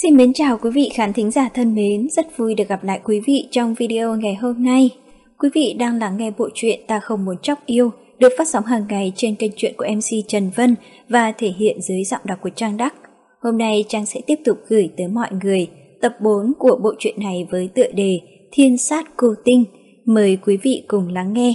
Xin mến chào quý vị khán thính giả thân mến, rất vui được gặp lại quý vị trong video ngày hôm nay. Quý vị đang lắng nghe bộ truyện Ta Không Muốn Chóc Yêu được phát sóng hàng ngày trên kênh truyện của MC Trần Vân và thể hiện dưới giọng đọc của Trang Đắc. Hôm nay Trang sẽ tiếp tục gửi tới mọi người tập 4 của bộ truyện này với tựa đề Thiên Sát Cô Tinh. Mời quý vị cùng lắng nghe.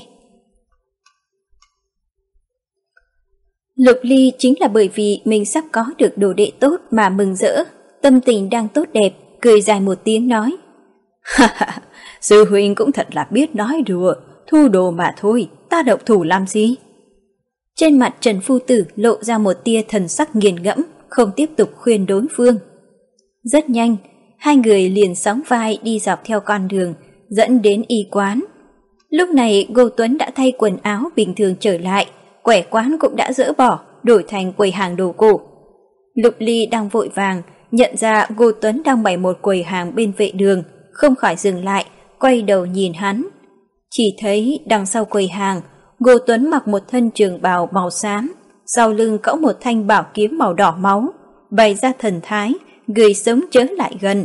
Lục Ly chính là bởi vì mình sắp có được đồ đệ tốt mà mừng rỡ. Tâm tình đang tốt đẹp, cười dài một tiếng nói: Ha ha, sư huynh cũng thật là biết nói đùa, thu đồ mà thôi, ta động thủ làm gì? Trên mặt Trần Phu Tử lộ ra một tia thần sắc nghiền ngẫm, không tiếp tục khuyên đối phương. Rất nhanh, hai người liền sóng vai đi dọc theo con đường, dẫn đến y quán. Lúc này Ngô Tuấn đã thay quần áo bình thường trở lại, quẻ quán cũng đã dỡ bỏ, đổi thành quầy hàng đồ cổ. Lục Ly đang vội vàng, nhận ra Ngô Tuấn đang bày một quầy hàng bên vệ đường, không khỏi dừng lại, quay đầu nhìn hắn. Chỉ thấy đằng sau quầy hàng, Ngô Tuấn mặc một thân trường bào màu xám, sau lưng cõng một thanh bảo kiếm màu đỏ máu, bày ra thần thái, người sống chớ lại gần.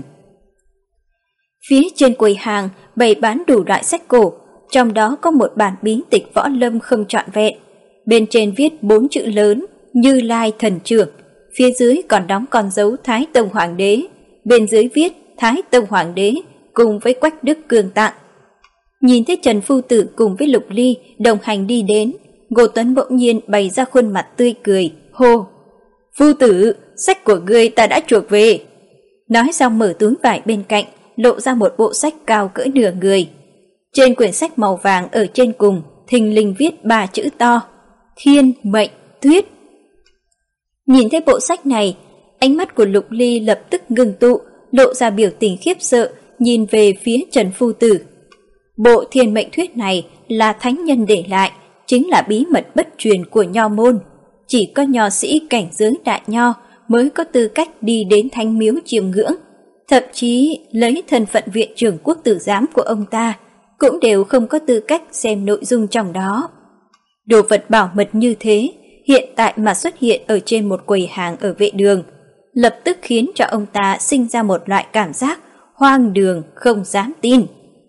Phía trên quầy hàng bày bán đủ loại sách cổ, trong đó có một bản bí tịch võ lâm không trọn vẹn. Bên trên viết 4 chữ lớn Như Lai Thần Trưởng, phía dưới còn đóng con dấu Thái Tông Hoàng đế, bên dưới viết Thái Tông Hoàng đế cùng với Quách Đức Cương tặng. Nhìn thấy Trần Phu Tử cùng với Lục Ly đồng hành đi đến, Ngô Tuấn bỗng nhiên bày ra khuôn mặt tươi cười, hô: Phu Tử, sách của ngươi ta đã chuộc về. Nói xong mở túi vải bên cạnh, lộ ra một bộ sách cao cỡ nửa người. Trên quyển sách màu vàng ở trên cùng thình lình viết 3 chữ to: Thiên Mệnh Tuyết. Nhìn thấy bộ sách này, ánh mắt của Lục Ly lập tức ngưng tụ, lộ ra biểu tình khiếp sợ, nhìn về phía Trần Phu Tử. Bộ Thiên Mệnh Thuyết này là thánh nhân để lại, chính là bí mật bất truyền của nho môn. Chỉ có nho sĩ cảnh giới đại nho mới có tư cách đi đến thánh miếu chiêm ngưỡng. Thậm chí lấy thân phận viện trưởng quốc tử giám của ông ta, cũng đều không có tư cách xem nội dung trong đó. Đồ vật bảo mật như thế, hiện tại mà xuất hiện ở trên một quầy hàng ở vệ đường, lập tức khiến cho ông ta sinh ra một loại cảm giác hoang đường không dám tin.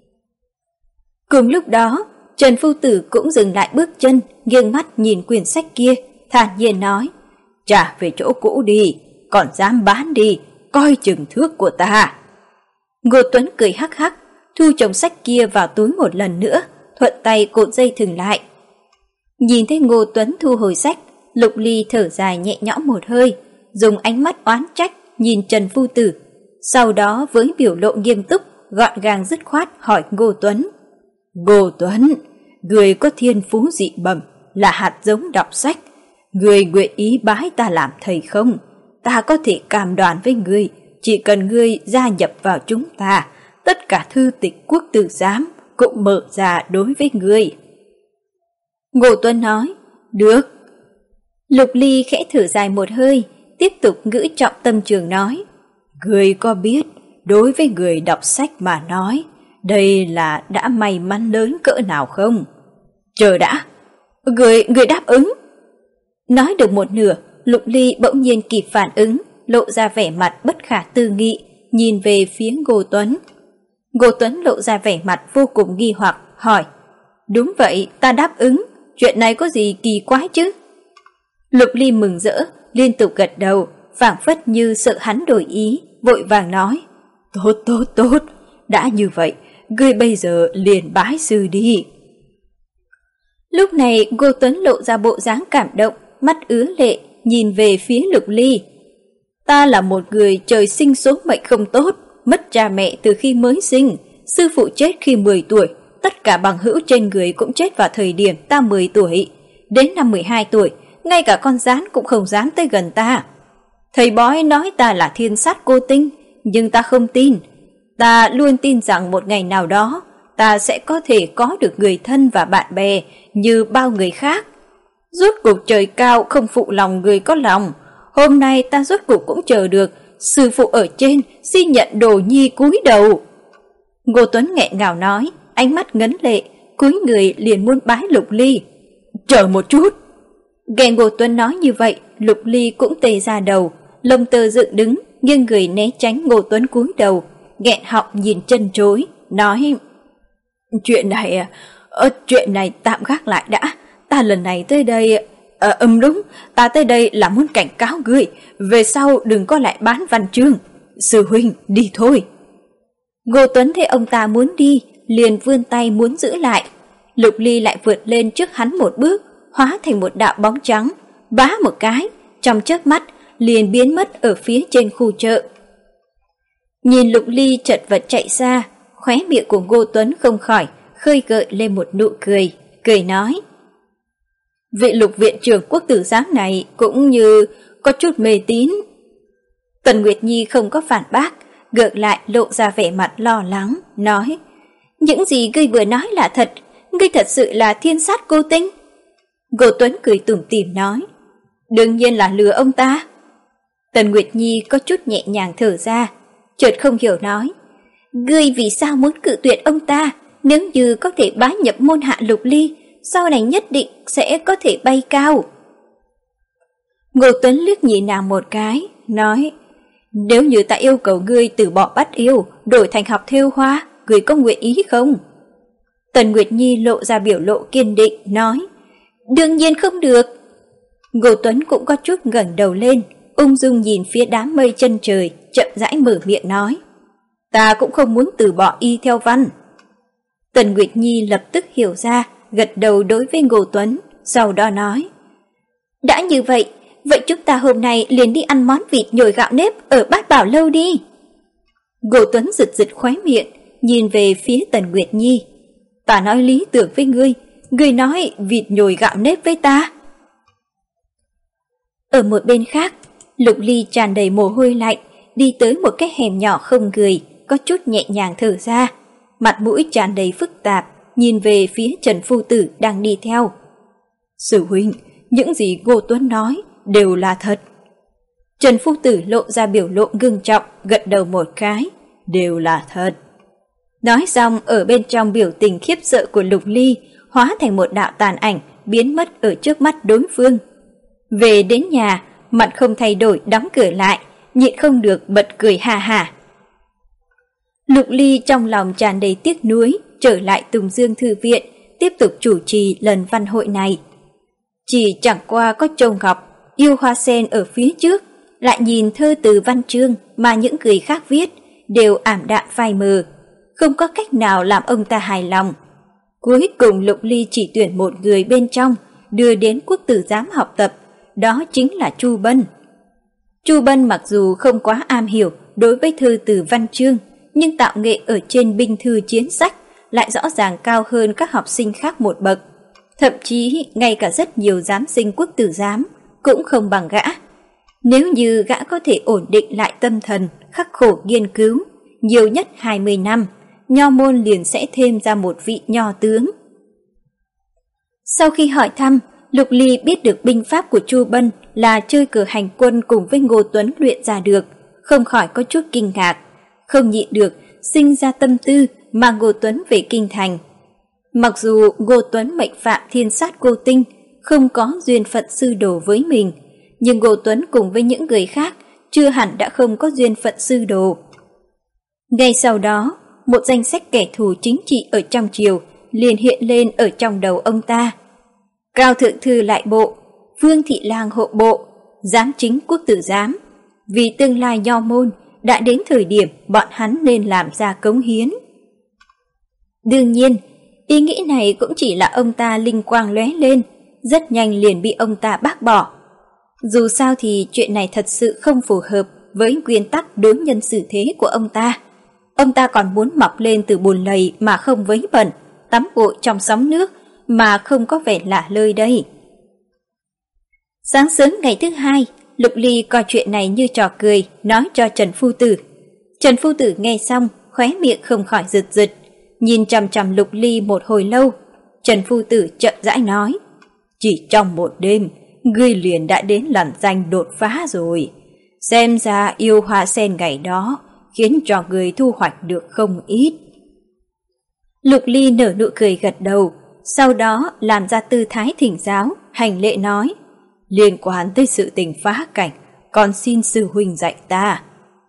Cùng lúc đó, Trần Phu Tử cũng dừng lại bước chân, nghiêng mắt nhìn quyển sách kia, thản nhiên nói: Trả về chỗ cũ đi, còn dám bán đi, coi chừng thước của ta. Ngô Tuấn cười hắc hắc, thu chồng sách kia vào túi một lần nữa, thuận tay cột dây thừng lại. Nhìn thấy Ngô Tuấn thu hồi sách, Lục Ly thở dài nhẹ nhõm một hơi, dùng ánh mắt oán trách nhìn Trần Phu Tử, sau đó với biểu lộ nghiêm túc, gọn gàng dứt khoát hỏi Ngô Tuấn: Ngô Tuấn, người có thiên phú dị bẩm, là hạt giống đọc sách, người nguyện ý bái ta làm thầy không? Ta có thể cam đoan với người, chỉ cần ngươi gia nhập vào chúng ta, tất cả thư tịch quốc tử giám cũng mở ra đối với ngươi. Ngô Tuấn nói: Được. Lục Ly khẽ thở dài một hơi, tiếp tục ngữ trọng tâm trường nói: Ngươi có biết, đối với người đọc sách mà nói, đây là đã may mắn lớn cỡ nào không? Chờ đã, người đáp ứng. Nói được một nửa, Lục Ly bỗng nhiên kịp phản ứng, lộ ra vẻ mặt bất khả tư nghị, nhìn về phía Ngô Tuấn. Ngô Tuấn lộ ra vẻ mặt vô cùng nghi hoặc, hỏi: Đúng vậy, ta đáp ứng, chuyện này có gì kỳ quái chứ? Lục Ly mừng rỡ, liên tục gật đầu, phảng phất như sợ hắn đổi ý, vội vàng nói: Tốt, đã như vậy, ngươi bây giờ liền bái sư đi. Lúc này Ngô Tuấn lộ ra bộ dáng cảm động, mắt ứa lệ, nhìn về phía Lục Ly. Ta là một người trời sinh số mệnh không tốt, mất cha mẹ từ khi mới sinh, sư phụ chết khi 10 tuổi, tất cả bằng hữu trên người cũng chết vào thời điểm ta 10 tuổi. Đến năm 12 tuổi, ngay cả con gián cũng không dám tới gần ta. Thầy bói nói ta là thiên sát cô tinh, nhưng ta không tin. Ta luôn tin rằng một ngày nào đó, ta sẽ có thể có được người thân và bạn bè như bao người khác. Rốt cuộc trời cao không phụ lòng người có lòng. Hôm nay ta rốt cuộc cũng chờ được, sư phụ ở trên xin nhận đồ nhi cúi đầu. Ngô Tuấn nghẹn ngào nói, ánh mắt ngấn lệ, cúi người liền muốn bái Lục Ly. Chờ một chút. Nghe Ngô Tuấn nói như vậy, Lục Ly cũng tê ra đầu, lông tơ dựng đứng, nghiêng người né tránh Ngô Tuấn cúi đầu, nghẹn họng nhìn chân chối, nói: Chuyện này tạm gác lại đã. Ta lần này tới đây... đúng, ta tới đây là muốn cảnh cáo ngươi, về sau đừng có lại bán văn chương. Sư huynh, đi thôi. Ngô Tuấn thấy ông ta muốn đi, liền vươn tay muốn giữ lại. Lục Ly lại vượt lên trước hắn một bước, hóa thành một đạo bóng trắng, bá một cái, trong chớp mắt liền biến mất ở phía trên khu chợ. Nhìn Lục Ly chật vật chạy xa, khóe miệng của Ngô Tuấn không khỏi khơi gợi lên một nụ cười, cười nói: Vị Lục viện trưởng Quốc tử giám này cũng như có chút mê tín. Tần Nguyệt Nhi không có phản bác, ngược lại lộ ra vẻ mặt lo lắng, nói: Những gì ngươi vừa nói là thật, ngươi thật sự là thiên sát cô tinh. Ngô Tuấn cười tủm tỉm nói: Đương nhiên là lừa ông ta. Tần Nguyệt Nhi có chút nhẹ nhàng thở ra, chợt không hiểu nói: Ngươi vì sao muốn cự tuyệt ông ta? Nếu như có thể bái nhập môn hạ Lục Ly, sau này nhất định sẽ có thể bay cao. Ngô Tuấn liếc nhìn nàng một cái, nói: Nếu như ta yêu cầu ngươi từ bỏ bắt yêu, đổi thành học thêu hoa, ngươi có nguyện ý không? Tần Nguyệt Nhi lộ ra biểu lộ kiên định, nói: Đương nhiên không được. Ngô Tuấn cũng có chút ngẩng đầu lên, ung dung nhìn phía đám mây chân trời, chậm rãi mở miệng nói: Ta cũng không muốn từ bỏ y theo văn. Tần Nguyệt Nhi lập tức hiểu ra, gật đầu đối với Ngô Tuấn, sau đó nói: Đã như vậy, vậy chúng ta hôm nay liền đi ăn món vịt nhồi gạo nếp ở Bát Bảo Lâu đi. Ngô Tuấn giật giật khóe miệng, nhìn về phía Tần Nguyệt Nhi: Ta nói lý tưởng với ngươi nói vịt nhồi gạo nếp với ta. Ở một bên khác, Lục Ly tràn đầy mồ hôi lạnh, đi tới một cái hẻm nhỏ không người, có chút nhẹ nhàng thở ra, mặt mũi tràn đầy phức tạp, nhìn về phía Trần Phu Tử đang đi theo. Sư huynh, những gì Ngô Tuấn nói đều là thật. Trần Phu Tử lộ ra biểu lộ ngưng trọng, gật đầu một cái, đều là thật. Nói xong, ở bên trong biểu tình khiếp sợ của Lục Ly hóa thành một đạo tàn ảnh, biến mất ở trước mắt đối phương. Về đến nhà, mặt không thay đổi đóng cửa lại, nhịn không được bật cười ha ha. Lục Ly trong lòng tràn đầy tiếc nuối, trở lại Tùng Dương Thư Viện, tiếp tục chủ trì lần văn hội này. Chỉ chẳng qua có Châu Ngọc, yêu hoa sen ở phía trước, lại nhìn thơ từ văn chương mà những người khác viết đều ảm đạm phai mờ, không có cách nào làm ông ta hài lòng. Cuối cùng Lục Ly chỉ tuyển một người bên trong, đưa đến Quốc tử giám học tập, đó chính là Chu Bân. Chu Bân mặc dù không quá am hiểu đối với thư từ văn chương, nhưng tạo nghệ ở trên binh thư chiến sách lại rõ ràng cao hơn các học sinh khác một bậc. Thậm chí ngay cả rất nhiều giám sinh Quốc tử giám cũng không bằng gã. Nếu như gã có thể ổn định lại tâm thần, khắc khổ nghiên cứu, nhiều nhất 20 năm, nho môn liền sẽ thêm ra một vị nho tướng. Sau khi hỏi thăm, Lục Ly biết được binh pháp của Chu Bân là chơi cờ hành quân cùng với Ngô Tuấn luyện ra được, không khỏi có chút kinh ngạc, không nhịn được sinh ra tâm tư mang Ngô Tuấn về kinh thành. Mặc dù Ngô Tuấn mệnh phạm thiên sát cô tinh, không có duyên phận sư đồ với mình, nhưng Ngô Tuấn cùng với những người khác chưa hẳn đã không có duyên phận sư đồ. Ngay sau đó, một danh sách kẻ thù chính trị ở trong triều liền hiện lên ở trong đầu ông ta. Cao thượng thư lại bộ, Vương thị lang hộ bộ, giám chính Quốc tử giám. Vì tương lai nho môn, đã đến thời điểm bọn hắn nên làm ra cống hiến. Đương nhiên, ý nghĩ này cũng chỉ là ông ta linh quang lóe lên, rất nhanh liền bị ông ta bác bỏ. Dù sao thì chuyện này thật sự không phù hợp với nguyên tắc đối nhân xử thế của ông ta. Ông ta còn muốn mọc lên từ bùn lầy mà không vấy bẩn, tắm gội trong sóng nước mà không có vẻ lạ lơi đây. Sáng sớm ngày thứ hai, Lục Ly coi chuyện này như trò cười, nói cho Trần Phu Tử. Trần Phu Tử nghe xong, khóe miệng không khỏi giật giật, nhìn chằm chằm Lục Ly một hồi lâu. Trần Phu Tử chậm rãi nói: Chỉ trong một đêm, ngươi liền đã đến lằn danh đột phá rồi. Xem ra yêu hoa sen ngày đó khiến cho người thu hoạch được không ít. Lục Ly nở nụ cười gật đầu, sau đó làm ra tư thái thỉnh giáo, hành lễ nói: Liên quan tới sự tình phá cảnh, còn xin sư huynh dạy ta.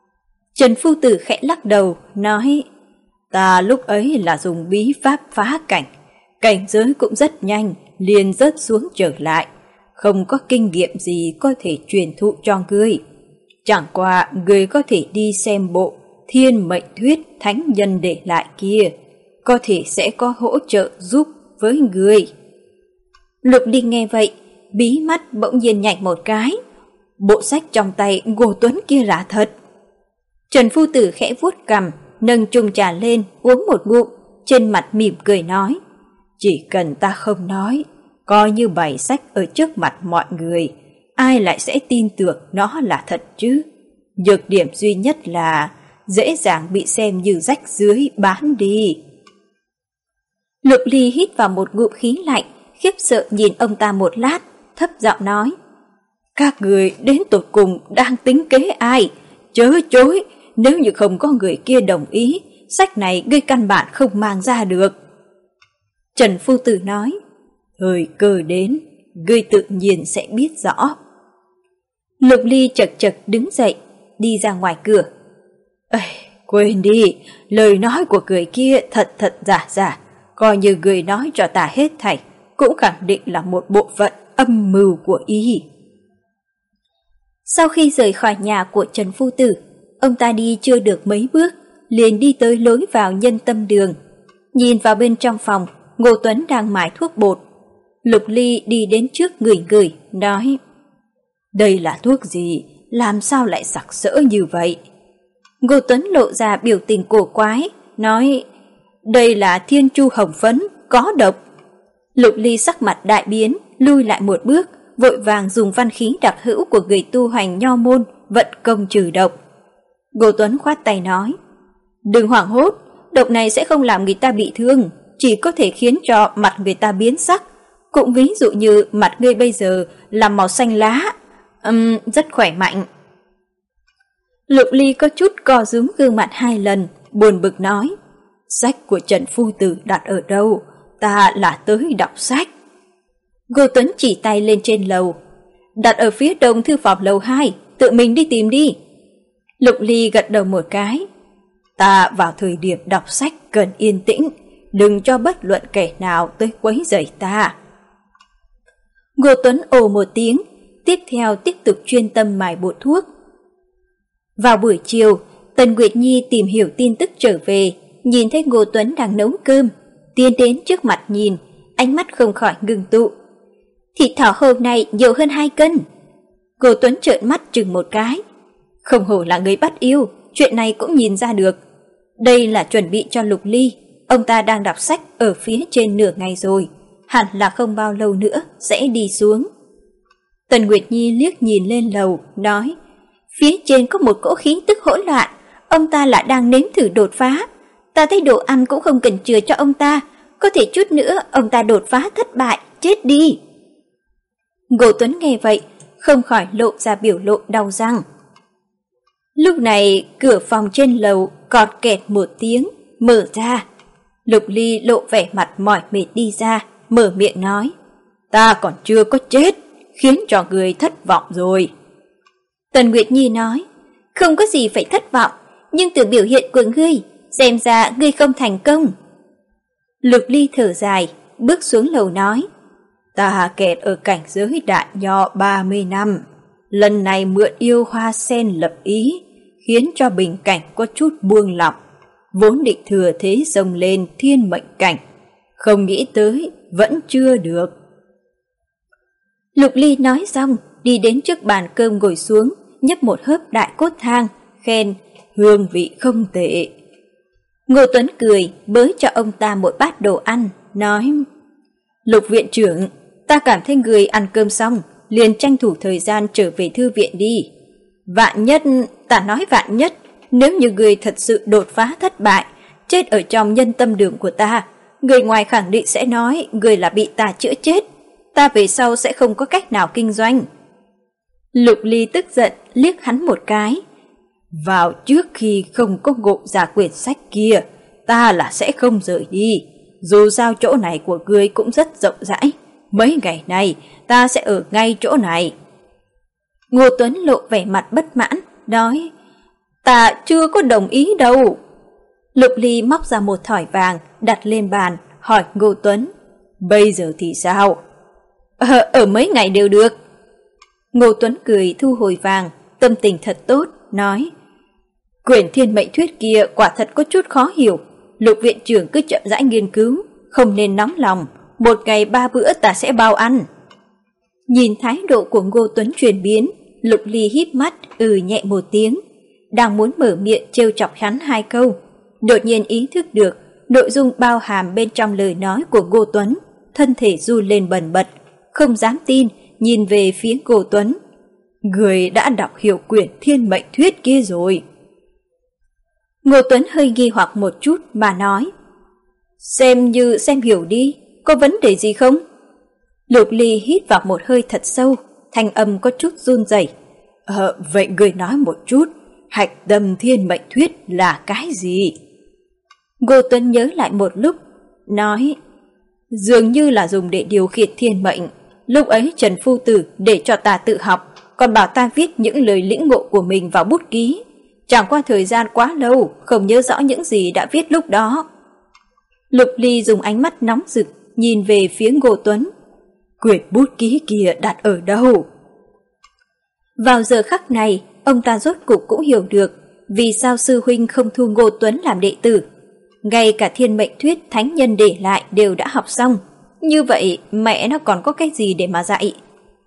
Trần Phu Tử khẽ lắc đầu, nói: Ta lúc ấy là dùng bí pháp phá cảnh, cảnh giới cũng rất nhanh, liền rớt xuống trở lại, không có kinh nghiệm gì có thể truyền thụ cho ngươi. Chẳng qua ngươi có thể đi xem bộ Thiên Mệnh Thuyết thánh nhân để lại kia, có thể sẽ có hỗ trợ giúp với ngươi. Lục Ly nghe vậy, bí mắt bỗng nhiên nhảy một cái. Bộ sách trong tay Ngô Tuấn kia là thật. Trần Phu Tử khẽ vuốt cằm, nâng chung trà lên uống một ngụm, trên mặt mỉm cười nói: Chỉ cần ta không nói, coi như bày sách ở trước mặt mọi người, ai lại sẽ tin tưởng nó là thật chứ? Nhược điểm duy nhất là dễ dàng bị xem như rách rưới bán đi. Lục Ly hít vào một ngụm khí lạnh, khiếp sợ nhìn ông ta một lát, thấp giọng nói: Các người đến tột cùng đang tính kế ai? Chớ chối, nếu như không có người kia đồng ý, sách này ngươi căn bản không mang ra được. Trần Phu Tử nói: Thời cơ đến, ngươi tự nhiên sẽ biết rõ. Lục Ly chật chật đứng dậy, đi ra ngoài cửa. Quên đi, lời nói của người kia thật giả, coi như người nói cho ta hết thảy, cũng khẳng định là một bộ phận âm mưu của y. Sau khi rời khỏi nhà của Trần Phu Tử, ông ta đi chưa được mấy bước, liền đi tới lối vào Nhân Tâm Đường. Nhìn vào bên trong phòng, Ngô Tuấn đang mài thuốc bột. Lục Ly đi đến trước ngửi, nói: Đây là thuốc gì? Làm sao lại sặc sỡ như vậy? Ngô Tuấn lộ ra biểu tình cổ quái, nói: Đây là Thiên Chu Hồng Phấn, có độc. Lục Ly sắc mặt đại biến, lui lại một bước, vội vàng dùng văn khí đặc hữu của người tu hành nho môn vận công trừ độc. Ngô Tuấn khoát tay nói: Đừng hoảng hốt, độc này sẽ không làm người ta bị thương, chỉ có thể khiến cho mặt người ta biến sắc. Cũng ví dụ như mặt ngươi bây giờ là màu xanh lá, rất khỏe mạnh. Lục Ly có chút co rúm gương mặt 2 lần, buồn bực nói: Sách của Trần Phu Tử đặt ở đâu? Ta là tới đọc sách. Ngô Tuấn chỉ tay lên trên lầu: Đặt ở phía đông thư phòng lầu 2, tự mình đi tìm đi. Lục Ly gật đầu một cái: Ta vào thời điểm đọc sách cần yên tĩnh, đừng cho bất luận kẻ nào tới quấy rầy ta. Ngô Tuấn ồ một tiếng, tiếp theo tiếp tục chuyên tâm mài bột thuốc. Vào buổi chiều, Tần Nguyệt Nhi tìm hiểu tin tức trở về, nhìn thấy Ngô Tuấn đang nấu cơm, tiến đến trước mặt nhìn, ánh mắt không khỏi ngừng tụ. Thịt thỏ hôm nay nhiều hơn 2 cân. Ngô Tuấn trợn mắt chừng một cái. Không hổ là người bắt yêu, chuyện này cũng nhìn ra được. Đây là chuẩn bị cho Lục Ly, ông ta đang đọc sách ở phía trên nửa ngày rồi, hẳn là không bao lâu nữa sẽ đi xuống. Tần Nguyệt Nhi liếc nhìn lên lầu, nói: Phía trên có một cỗ khí tức hỗn loạn, ông ta lại đang nếm thử đột phá. Ta thấy đồ ăn cũng không cần chừa cho ông ta, có thể chút nữa ông ta đột phá thất bại, chết đi. Ngô Tuấn nghe vậy, không khỏi lộ ra biểu lộ đau răng. Lúc này cửa phòng trên lầu cọt kẹt một tiếng, mở ra. Lục Ly lộ vẻ mặt mỏi mệt đi ra, mở miệng nói: Ta còn chưa có chết, khiến cho người thất vọng rồi. Tần Nguyệt Nhi nói: Không có gì phải thất vọng, nhưng từ biểu hiện của ngươi, xem ra ngươi không thành công. Lục Ly thở dài, bước xuống lầu nói: Ta kẹt ở cảnh giới đại nho 30 năm, lần này mượn yêu hoa sen lập ý, khiến cho bình cảnh có chút buông lỏng, vốn định thừa thế xông lên thiên mệnh cảnh, không nghĩ tới vẫn chưa được. Lục Ly nói xong, đi đến trước bàn cơm ngồi xuống, nhấp một hớp đại cốt thang, khen: Hương vị không tệ. Ngô Tuấn cười, bới cho ông ta một bát đồ ăn, nói: Lục viện trưởng, ta cảm thấy người ăn cơm xong, liền tranh thủ thời gian trở về thư viện đi. Vạn nhất, ta nói vạn nhất, nếu như người thật sự đột phá thất bại, chết ở trong Nhân Tâm Đường của ta, người ngoài khẳng định sẽ nói người là bị ta chữa chết, ta về sau sẽ không có cách nào kinh doanh. Lục Ly tức giận liếc hắn một cái: Vào trước khi không có ngộ ra quyển sách kia, ta là sẽ không rời đi. Dù sao chỗ này của ngươi cũng rất rộng rãi, mấy ngày nay ta sẽ ở ngay chỗ này. Ngô Tuấn lộ vẻ mặt bất mãn, nói: Ta chưa có đồng ý đâu. Lục Ly móc ra một thỏi vàng đặt lên bàn, hỏi Ngô Tuấn. Bây giờ thì sao? Ở mấy ngày đều được. Ngô Tuấn cười thu hồi vàng, tâm tình thật tốt, nói. Quyển Thiên Mệnh Thuyết kia quả thật có chút khó hiểu. Lục viện trưởng cứ chậm rãi nghiên cứu, không nên nóng lòng. Một ngày 3 bữa ta sẽ bao ăn. Nhìn thái độ của Ngô Tuấn chuyển biến, Lục Ly híp mắt nhẹ một tiếng, đang muốn mở miệng trêu chọc hắn 2 câu, đột nhiên ý thức được nội dung bao hàm bên trong lời nói của Ngô Tuấn, thân thể run lên bần bật, không dám tin nhìn về phía Ngô Tuấn. Người đã đọc hiểu quyển Thiên Mệnh Thuyết kia rồi. Ngô Tuấn hơi nghi hoặc một chút mà nói. Xem như xem hiểu đi, có vấn đề gì không? Lục Ly hít vào một hơi thật sâu, thanh âm có chút run rẩy. Vậy người nói một chút, hạch tâm Thiên Mệnh Thuyết là cái gì? Ngô Tuấn nhớ lại một lúc, nói. Dường như là dùng để điều khiển thiên mệnh. Lúc ấy Trần Phu Tử để cho ta tự học, còn bảo ta viết những lời lĩnh ngộ của mình vào bút ký. Chẳng qua thời gian quá lâu, không nhớ rõ những gì đã viết lúc đó. Lục Ly dùng ánh mắt nóng rực nhìn về phía Ngô Tuấn. Quyển bút ký kia đặt ở đâu? Vào giờ khắc này, ông ta rốt cục cũng hiểu được vì sao sư huynh không thu Ngô Tuấn làm đệ tử. Ngay cả Thiên Mệnh Thuyết thánh nhân để lại đều đã học xong. Như vậy mẹ nó còn có cái gì để mà dạy?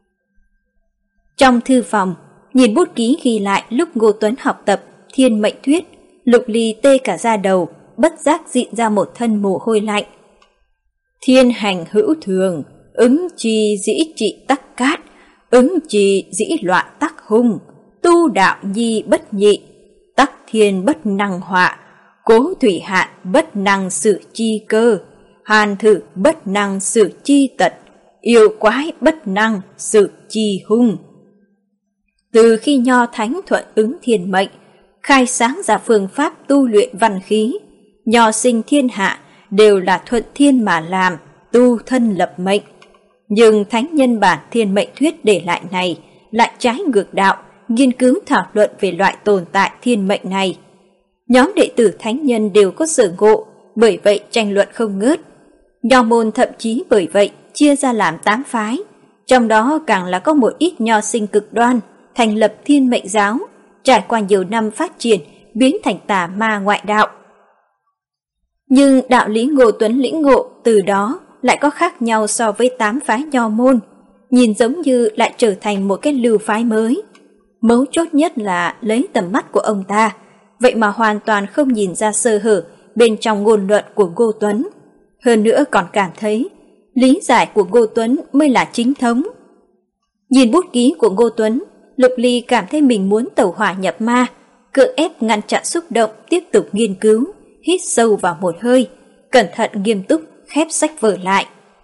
Trong thư phòng, nhìn bút ký ghi lại lúc Ngô Tuấn học tập Thiên Mệnh Thuyết, Lục Ly tê cả da đầu, bất giác dịn ra một thân mồ hôi lạnh. Thiên hành hữu thường, ứng chi dĩ trị tắc cát, ứng chi dĩ loạn tắc hung, tu đạo nhi bất nhị, tắc thiên bất năng họa, cố thủy hạn bất năng sự chi cơ, hàn thử bất năng sự chi tật, yêu quái bất năng sự chi hung. Từ khi Nho Thánh thuận ứng thiên mệnh, khai sáng ra phương pháp tu luyện văn khí, Nho sinh thiên hạ đều là thuận thiên mà làm, tu thân lập mệnh. Nhưng thánh nhân bản Thiên Mệnh Thuyết để lại này lại trái ngược đạo, nghiên cứu thảo luận về loại tồn tại thiên mệnh này. Nhóm đệ tử thánh nhân đều có sở ngộ, bởi vậy tranh luận không ngớt. Nho môn thậm chí bởi vậy chia ra làm 8 phái, trong đó càng là có một ít nho sinh cực đoan, thành lập Thiên Mệnh giáo, trải qua nhiều năm phát triển, biến thành tà ma ngoại đạo. Nhưng đạo lý Ngô Tuấn lĩnh ngộ từ đó lại có khác nhau so với 8 phái nho môn, nhìn giống như lại trở thành một cái lưu phái mới. Mấu chốt nhất là lấy tầm mắt của ông ta, vậy mà hoàn toàn không nhìn ra sơ hở bên trong ngôn luận của Ngô Tuấn. Hơn nữa còn cảm thấy lý giải của Ngô Tuấn mới là chính thống. Nhìn bút ký của Ngô Tuấn, Lục Ly cảm thấy mình muốn tẩu hỏa nhập ma, cưỡng ép ngăn chặn xúc động tiếp tục nghiên cứu, hít sâu vào một hơi, cẩn thận nghiêm túc khép sách vở lại.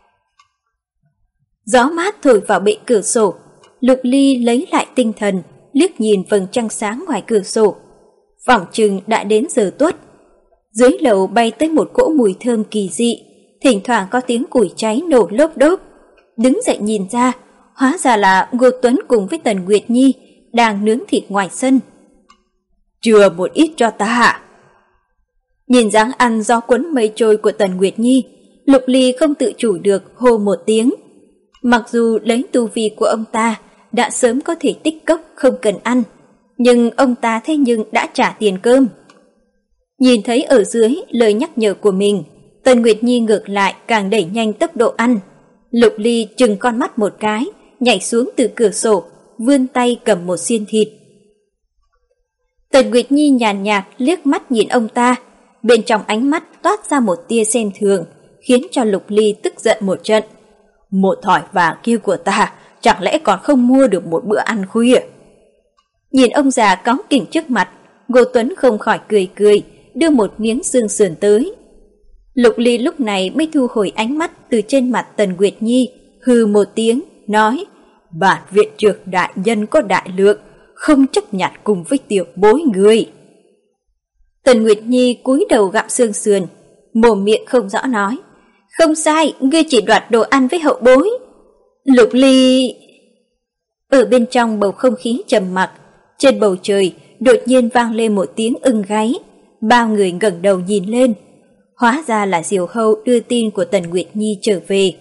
Gió mát thổi vào bệ cửa sổ, Lục Ly lấy lại tinh thần, liếc nhìn vầng trăng sáng ngoài cửa sổ. Phỏng chừng đã đến giờ tuất. Dưới lầu bay tới một cỗ mùi thơm kỳ dị, thỉnh thoảng có tiếng củi cháy nổ lốp đốp. Đứng dậy nhìn ra, hóa ra là Ngô Tuấn cùng với Tần Nguyệt Nhi đang nướng thịt ngoài sân. Chừa một ít cho ta ạ. Nhìn dáng ăn gió cuốn mây trôi của Tần Nguyệt Nhi, Lục Ly không tự chủ được hô một tiếng. Mặc dù lấy tu vi của ông ta đã sớm có thể tích cốc không cần ăn, nhưng ông ta thế nhưng đã trả tiền cơm. Nhìn thấy ở dưới lời nhắc nhở của mình, Tần Nguyệt Nhi ngược lại càng đẩy nhanh tốc độ ăn. Lục Ly chừng con mắt một cái, nhảy xuống từ cửa sổ, vươn tay cầm một xiên thịt. Tần Nguyệt Nhi nhàn nhạt liếc mắt nhìn ông ta, bên trong ánh mắt toát ra một tia xem thường, khiến cho Lục Ly tức giận một trận. Một thỏi vàng kia của ta, chẳng lẽ còn không mua được một bữa ăn khuya? Nhìn ông già cáu kỉnh trước mặt, Ngô Tuấn không khỏi cười cười, đưa một miếng xương sườn tới. Lục Ly lúc này mới thu hồi ánh mắt từ trên mặt Tần Nguyệt Nhi, hừ một tiếng, nói: Bản viện trưởng đại nhân có đại lượng, không chấp nhặt cùng với tiểu bối người. Tần Nguyệt Nhi cúi đầu gặm xương sườn, mồm miệng không rõ nói: Không sai, ngươi chỉ đoạt đồ ăn với hậu bối. Lục Ly... Ở bên trong bầu không khí trầm mặc, trên bầu trời đột nhiên vang lên một tiếng ưng gáy. Bao người ngẩng đầu nhìn lên. Hóa ra là Diều Hâu đưa tin của Tần Nguyệt Nhi trở về.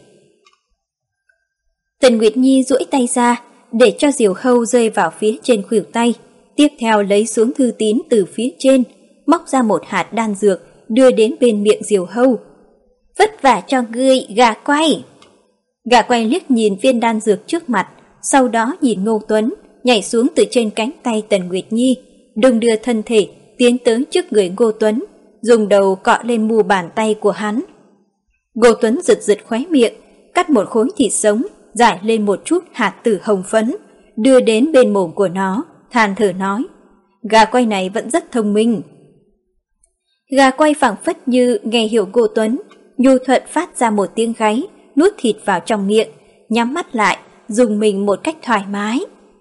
Tần Nguyệt Nhi duỗi tay ra để cho Diều Hâu rơi vào phía trên khuỷu tay, tiếp theo lấy xuống thư tín từ phía trên, móc ra một hạt đan dược đưa đến bên miệng Diều Hâu. Vất vả cho ngươi, gà quay. Gà quay liếc nhìn viên đan dược trước mặt, sau đó nhìn Ngô Tuấn, nhảy xuống từ trên cánh tay Tần Nguyệt Nhi, đung đưa thân thể tiến tới trước người Ngô Tuấn, dùng đầu cọ lên mu bàn tay của hắn. Ngô Tuấn giật giật khóe miệng, cắt một khối thịt sống, rải lên một chút hạt tử hồng phấn, đưa đến bên mồm của nó, than thở nói, gà quay này vẫn rất thông minh. Gà quay phảng phất như nghe hiểu Ngô Tuấn, nhu thuận phát ra một tiếng gáy, nuốt thịt vào trong miệng, nhắm mắt lại, dùng mình một cách thoải mái.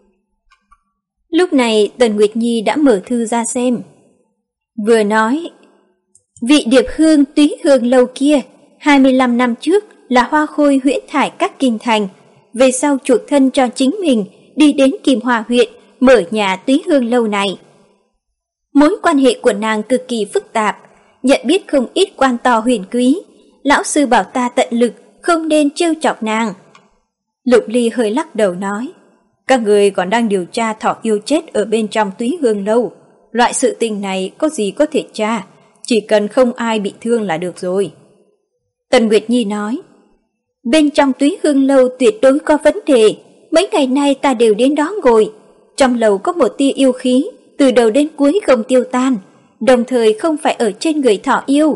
Lúc này Tần Nguyệt Nhi đã mở thư ra xem. Vừa nói, vị điệp hương túy hương lâu kia, 25 năm trước là hoa khôi huyễn thải các kinh thành, về sau chuộc thân cho chính mình đi đến Kim Hoa huyện mở nhà túy hương lâu này. Mối quan hệ của nàng cực kỳ phức tạp, nhận biết không ít quan to huyền quý, lão sư bảo ta tận lực không nên trêu chọc nàng. Lục Ly hơi lắc đầu nói, các người còn đang điều tra thỏ yêu chết ở bên trong túy hương lâu, loại sự tình này có gì có thể tra, chỉ cần không ai bị thương là được rồi. Tần Nguyệt Nhi nói, bên trong túy hương lâu tuyệt đối có vấn đề, mấy ngày nay ta đều đến đó ngồi, trong lầu có một tia yêu khí, từ đầu đến cuối không tiêu tan, đồng thời không phải ở trên người thỏ yêu.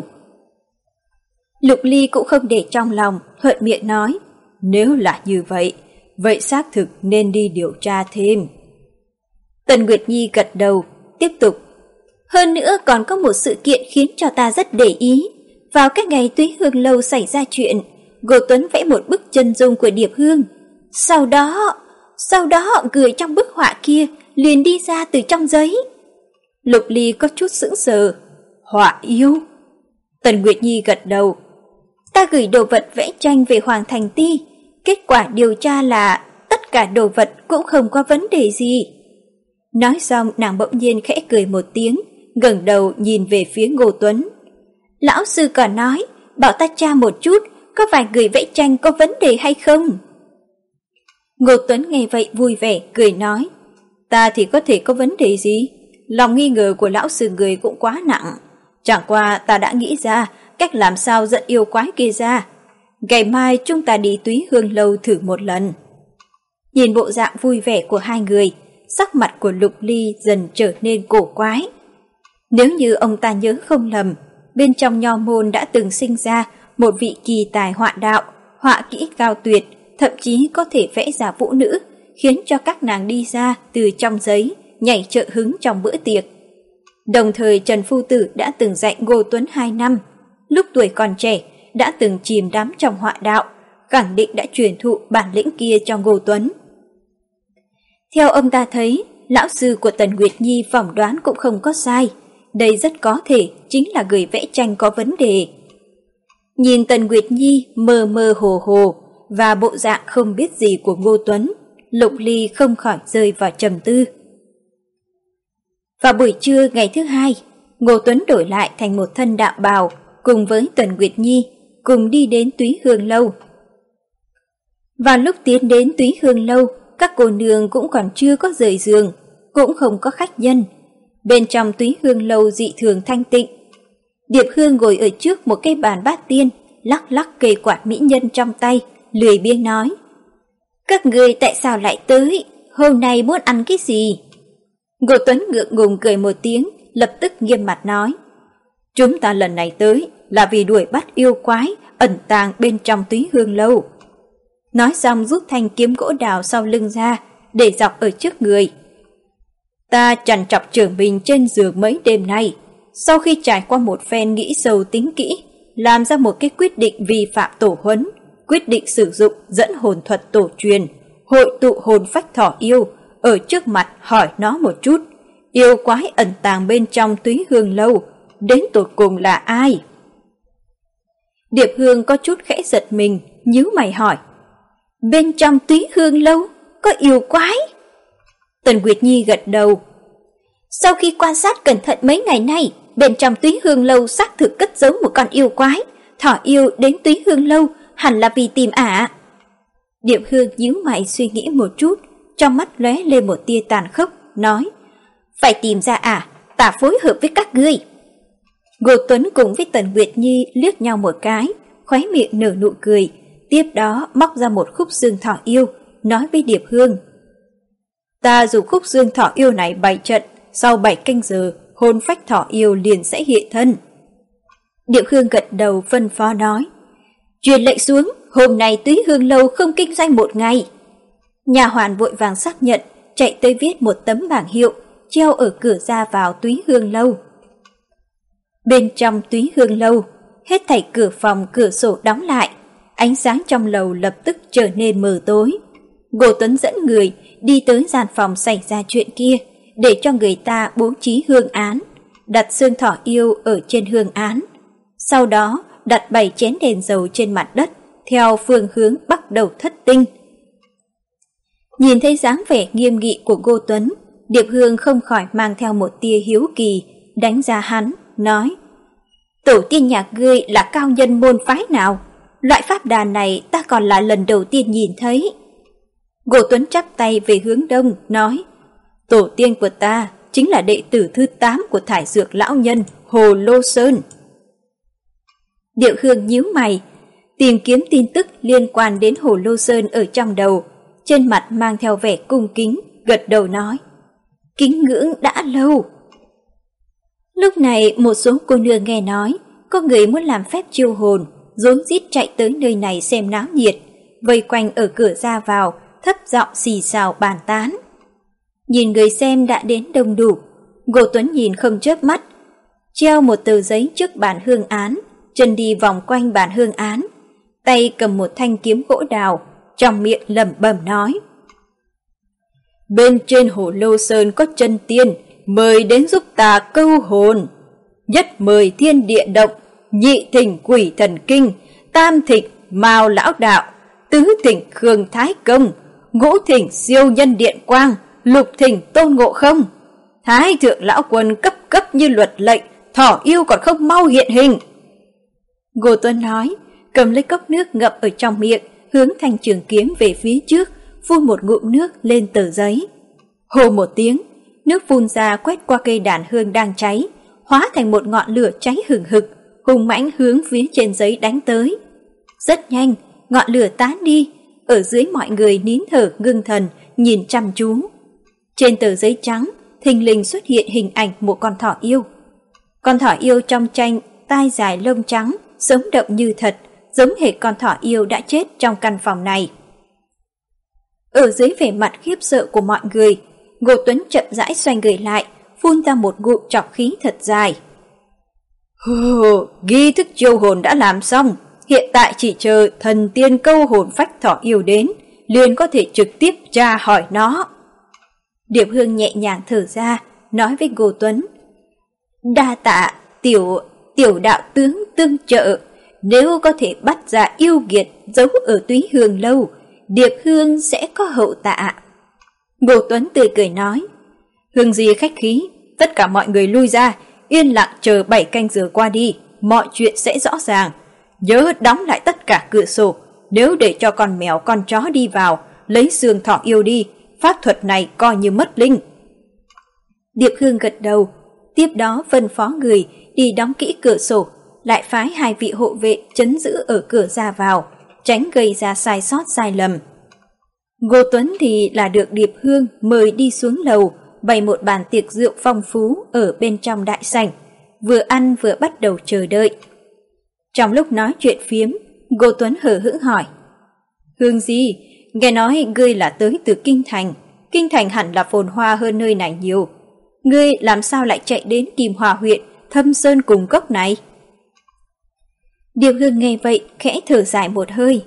Lục Ly cũng không để trong lòng, thuận miệng nói, nếu là như vậy, vậy xác thực nên đi điều tra thêm. Tần Nguyệt Nhi gật đầu, tiếp tục. Hơn nữa còn có một sự kiện khiến cho ta rất để ý. Vào các ngày túy hương lâu xảy ra chuyện, Ngô Tuấn vẽ một bức chân dung của điệp hương. Sau đó người trong bức họa kia liền đi ra từ trong giấy. Lục Ly có chút sững sờ. Họa yêu? Tần Nguyệt Nhi gật đầu. Ta gửi đồ vật vẽ tranh về Hoàng Thành Ti, kết quả điều tra là tất cả đồ vật cũng không có vấn đề gì. Nói xong nàng bỗng nhiên khẽ cười một tiếng, ngẩng đầu nhìn về phía Ngô Tuấn. Lão sư còn nói, bảo ta tra một chút, có phải người vẽ tranh có vấn đề hay không? Ngô Tuấn nghe vậy vui vẻ, cười nói, ta thì có thể có vấn đề gì? Lòng nghi ngờ của lão sư người cũng quá nặng. Chẳng qua ta đã nghĩ ra cách làm sao dẫn yêu quái kia ra. Ngày mai chúng ta đi túy hương lâu thử một lần. Nhìn bộ dạng vui vẻ của hai người, sắc mặt của Lục Ly dần trở nên cổ quái. Nếu như ông ta nhớ không lầm, bên trong nho môn đã từng sinh ra một vị kỳ tài họa đạo, họa kỹ cao tuyệt, thậm chí có thể vẽ ra vũ nữ, khiến cho các nàng đi ra từ trong giấy, nhảy trợ hứng trong bữa tiệc. Đồng thời Trần Phu Tử đã từng dạy Ngô Tuấn 2 năm, lúc tuổi còn trẻ đã từng chìm đắm trong họa đạo, khẳng định đã truyền thụ bản lĩnh kia cho Ngô Tuấn. Theo ông ta thấy, lão sư của Tần Nguyệt Nhi phỏng đoán cũng không có sai, đây rất có thể chính là người vẽ tranh có vấn đề. Nhìn Tần Nguyệt Nhi mơ mơ hồ hồ và bộ dạng không biết gì của Ngô Tuấn, Lục Ly không khỏi rơi vào trầm tư. Vào buổi trưa ngày thứ hai, Ngô Tuấn đổi lại thành một thân đạo bào, cùng với Tần Nguyệt Nhi cùng đi đến túy hương lâu. Vào lúc tiến đến túy hương lâu, các cô nương cũng còn chưa có rời giường, cũng không có khách nhân. Bên trong túy hương lâu dị thường thanh tịnh. Điệp Hương ngồi ở trước một cái bàn bát tiên, lắc lắc cây quạt mỹ nhân trong tay, lười biếng nói, các người tại sao lại tới? Hôm nay muốn ăn cái gì? Ngô Tuấn ngượng ngùng cười một tiếng, lập tức nghiêm mặt nói, chúng ta lần này tới là vì đuổi bắt yêu quái ẩn tàng bên trong túy hương lâu. Nói xong rút thanh kiếm gỗ đào sau lưng ra, để dọc ở trước người. Ta trằn trọc trở mình trên giường mấy đêm nay, sau khi trải qua một phen nghĩ sâu tính kỹ, làm ra một cái quyết định vi phạm tổ huấn, quyết định sử dụng dẫn hồn thuật tổ truyền, hội tụ hồn phách thỏ yêu, ở trước mặt hỏi nó một chút, yêu quái ẩn tàng bên trong túy hương lâu, đến tột cùng là ai? Điệp Hương có chút khẽ giật mình, nhíu mày hỏi, bên trong túy hương lâu có yêu quái? Tần Nguyệt Nhi gật đầu. Sau khi quan sát cẩn thận mấy ngày nay, bên trong Túy Hương Lâu xác thực cất giấu một con yêu quái. Thỏ yêu đến Túy Hương Lâu hẳn là vì tìm ả. Điệp Hương nhíu mày suy nghĩ một chút, trong mắt lóe lên một tia tàn khốc, nói: phải tìm ra ả, ta phối hợp với các ngươi. Ngô Tuấn cùng với Tần Nguyệt Nhi liếc nhau một cái, khóe miệng nở nụ cười, tiếp đó móc ra một khúc xương thỏ yêu, nói với Điệp Hương: ta dùng khúc xương thỏ yêu này bày trận, sau 7 canh giờ, hồn phách thỏ yêu liền sẽ hiện thân. Điệp Hương gật đầu phân phó nói: truyền lệnh xuống, hôm nay Túy Hương Lâu không kinh doanh một ngày. Nhà hoàn vội vàng xác nhận, chạy tới viết một tấm bảng hiệu, treo ở cửa ra vào Túy Hương Lâu. Bên trong Túy Hương Lâu, hết thảy cửa phòng cửa sổ đóng lại, ánh sáng trong lầu lập tức trở nên mờ tối. Ngô Tuấn dẫn người đi tới gian phòng xảy ra chuyện kia, để cho người ta bố trí hương án, đặt xương thỏ yêu ở trên hương án. Sau đó đặt 7 chén đèn dầu trên mặt đất, theo phương hướng bắc đầu thất tinh. Nhìn thấy dáng vẻ nghiêm nghị của Ngô Tuấn, Điệp Hương không khỏi mang theo một tia hiếu kỳ, đánh giá hắn, nói: tổ tiên nhà ngươi là cao nhân môn phái nào? Loại pháp đàn này ta còn là lần đầu tiên nhìn thấy. Ngô Tuấn chắp tay về hướng đông, nói: tổ tiên của ta chính là đệ tử thứ 8 của thải dược lão nhân Hồ Lô Sơn. Điệp Hương nhíu mày, tìm kiếm tin tức liên quan đến Hồ Lô Sơn ở trong đầu, trên mặt mang theo vẻ cung kính, gật đầu nói: kính ngưỡng đã lâu. Lúc này một số cô nương nghe nói có người muốn làm phép chiêu hồn, rối rít chạy tới nơi này xem náo nhiệt, vây quanh ở cửa ra vào, thấp giọng xì xào bàn tán. Nhìn người xem đã đến đông đủ, Ngô Tuấn nhìn không chớp mắt, treo một tờ giấy trước bàn hương án, chân đi vòng quanh bàn hương án, tay cầm một thanh kiếm gỗ đào, trong miệng lẩm bẩm nói: bên trên Hồ Lô Sơn có chân tiên, mời đến giúp ta câu hồn. Nhất mời thiên địa động, nhị thỉnh quỷ thần kinh, tam thỉnh Mao lão đạo, tứ thỉnh Khương Thái Công, ngũ thỉnh siêu nhân điện quang, lục thỉnh Tôn Ngộ Không. Thái thượng lão quân cấp cấp như luật lệnh, thỏ yêu còn không mau hiện hình. Ngô Tuấn nói, cầm lấy cốc nước ngậm ở trong miệng, hướng thanh trường kiếm về phía trước, phun một ngụm nước lên tờ giấy. Hồ một tiếng, nước phun ra quét qua cây đàn hương đang cháy, hóa thành một ngọn lửa cháy hừng hực, hùng mãnh hướng phía trên giấy đánh tới. Rất nhanh, ngọn lửa tán đi, ở dưới mọi người nín thở ngưng thần, nhìn chăm chú. Trên tờ giấy trắng, thình lình xuất hiện hình ảnh một con thỏ yêu. Con thỏ yêu trong tranh, tai dài lông trắng, sống động như thật, giống hệt con thỏ yêu đã chết trong căn phòng này. Ở dưới vẻ mặt khiếp sợ của mọi người, Ngô Tuấn chậm rãi xoay người lại, phun ra một ngụm trọc khí thật dài. Nghi thức chiêu hồn đã làm xong, hiện tại chỉ chờ thần tiên câu hồn phách thỏ yêu đến, liền có thể trực tiếp tra hỏi nó. Điệp Hương nhẹ nhàng thở ra, nói với Ngô Tuấn: đa tạ tiểu đạo tướng tương trợ, nếu có thể bắt ra yêu nghiệt giấu ở Túy Hương Lâu, Điệp Hương sẽ có hậu tạ. Ngô Tuấn tươi cười nói: Hương gì khách khí, tất cả mọi người lui ra, yên lặng chờ 7 canh giờ qua đi, mọi chuyện sẽ rõ ràng. Nhớ đóng lại tất cả cửa sổ, nếu để cho con mèo con chó đi vào, lấy xương thỏ yêu đi, pháp thuật này coi như mất linh. Điệp Hương gật đầu, tiếp đó phân phó người đi đóng kỹ cửa sổ, lại phái 2 vị hộ vệ trấn giữ ở cửa ra vào, tránh gây ra sai sót sai lầm. Ngô Tuấn thì là được Điệp Hương mời đi xuống lầu, bày một bàn tiệc rượu phong phú ở bên trong đại sảnh, vừa ăn vừa bắt đầu chờ đợi. Trong lúc nói chuyện phiếm, Ngô Tuấn hờ hững hỏi: Hương gì, nghe nói ngươi là tới từ Kinh Thành hẳn là phồn hoa hơn nơi này nhiều. Ngươi làm sao lại chạy đến Kim Hòa huyện, Thâm Sơn cùng cốc này? Điệp Hương nghe vậy khẽ thở dài một hơi.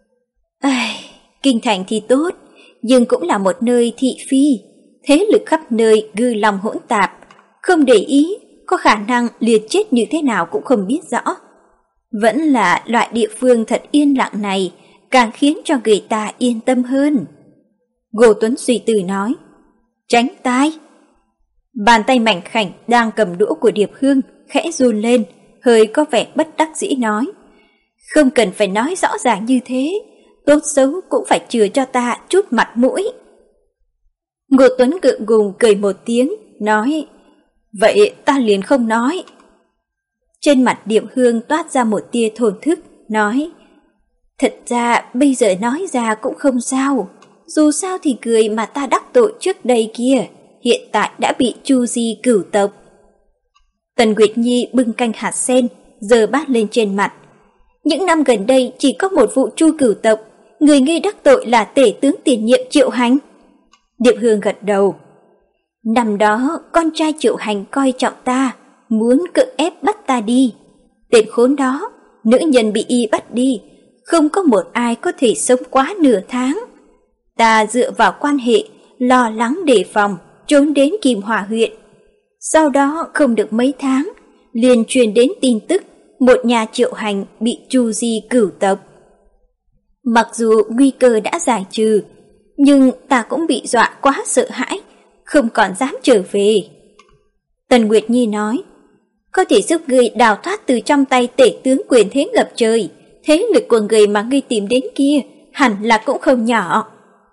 Kinh Thành thì tốt, nhưng cũng là một nơi thị phi, thế lực khắp nơi gư lòng hỗn tạp, không để ý, có khả năng liệt chết như thế nào cũng không biết rõ. Vẫn là loại địa phương thật yên lặng này càng khiến cho người ta yên tâm hơn. Ngô Tuấn suy tư nói: Tránh tai. Bàn tay mảnh khảnh đang cầm đũa của Điệp Hương khẽ run lên, hơi có vẻ bất đắc dĩ nói: "Không cần phải nói rõ ràng như thế, tốt xấu cũng phải chừa cho ta chút mặt mũi." Ngô Tuấn ngượng ngùng cười một tiếng, nói: "Vậy ta liền không nói." Trên mặt Điệp Hương toát ra một tia thổn thức, nói: "Thật ra bây giờ nói ra cũng không sao, dù sao thì người mà ta đắc tội trước đây kia hiện tại đã bị Chu Di cửu tộc." Tần Nguyệt Nhi bưng canh hạt sen, giơ bát lên trên mặt. "Những năm gần đây chỉ có một vụ Chu cửu tộc, người ngươi đắc tội là tể tướng tiền nhiệm Triệu Hành." Điệp Hương gật đầu. "Năm đó con trai Triệu Hành coi trọng ta, muốn cưỡng ép bắt ta đi. Tên khốn đó, nữ nhân bị y bắt đi, không có một ai có thể sống quá nửa tháng. Ta dựa vào quan hệ, lo lắng đề phòng, trốn đến Kim Hòa huyện. Sau đó không được mấy tháng, liền truyền đến tin tức một nhà Triệu Hành bị Chu Di cửu tộc. Mặc dù nguy cơ đã giải trừ, nhưng ta cũng bị dọa quá sợ hãi, không còn dám trở về." Tần Nguyệt Nhi nói: "Có thể giúp ngươi đào thoát từ trong tay tể tướng quyền thế ngập trời, thế lực của người mà ngươi tìm đến kia hẳn là cũng không nhỏ."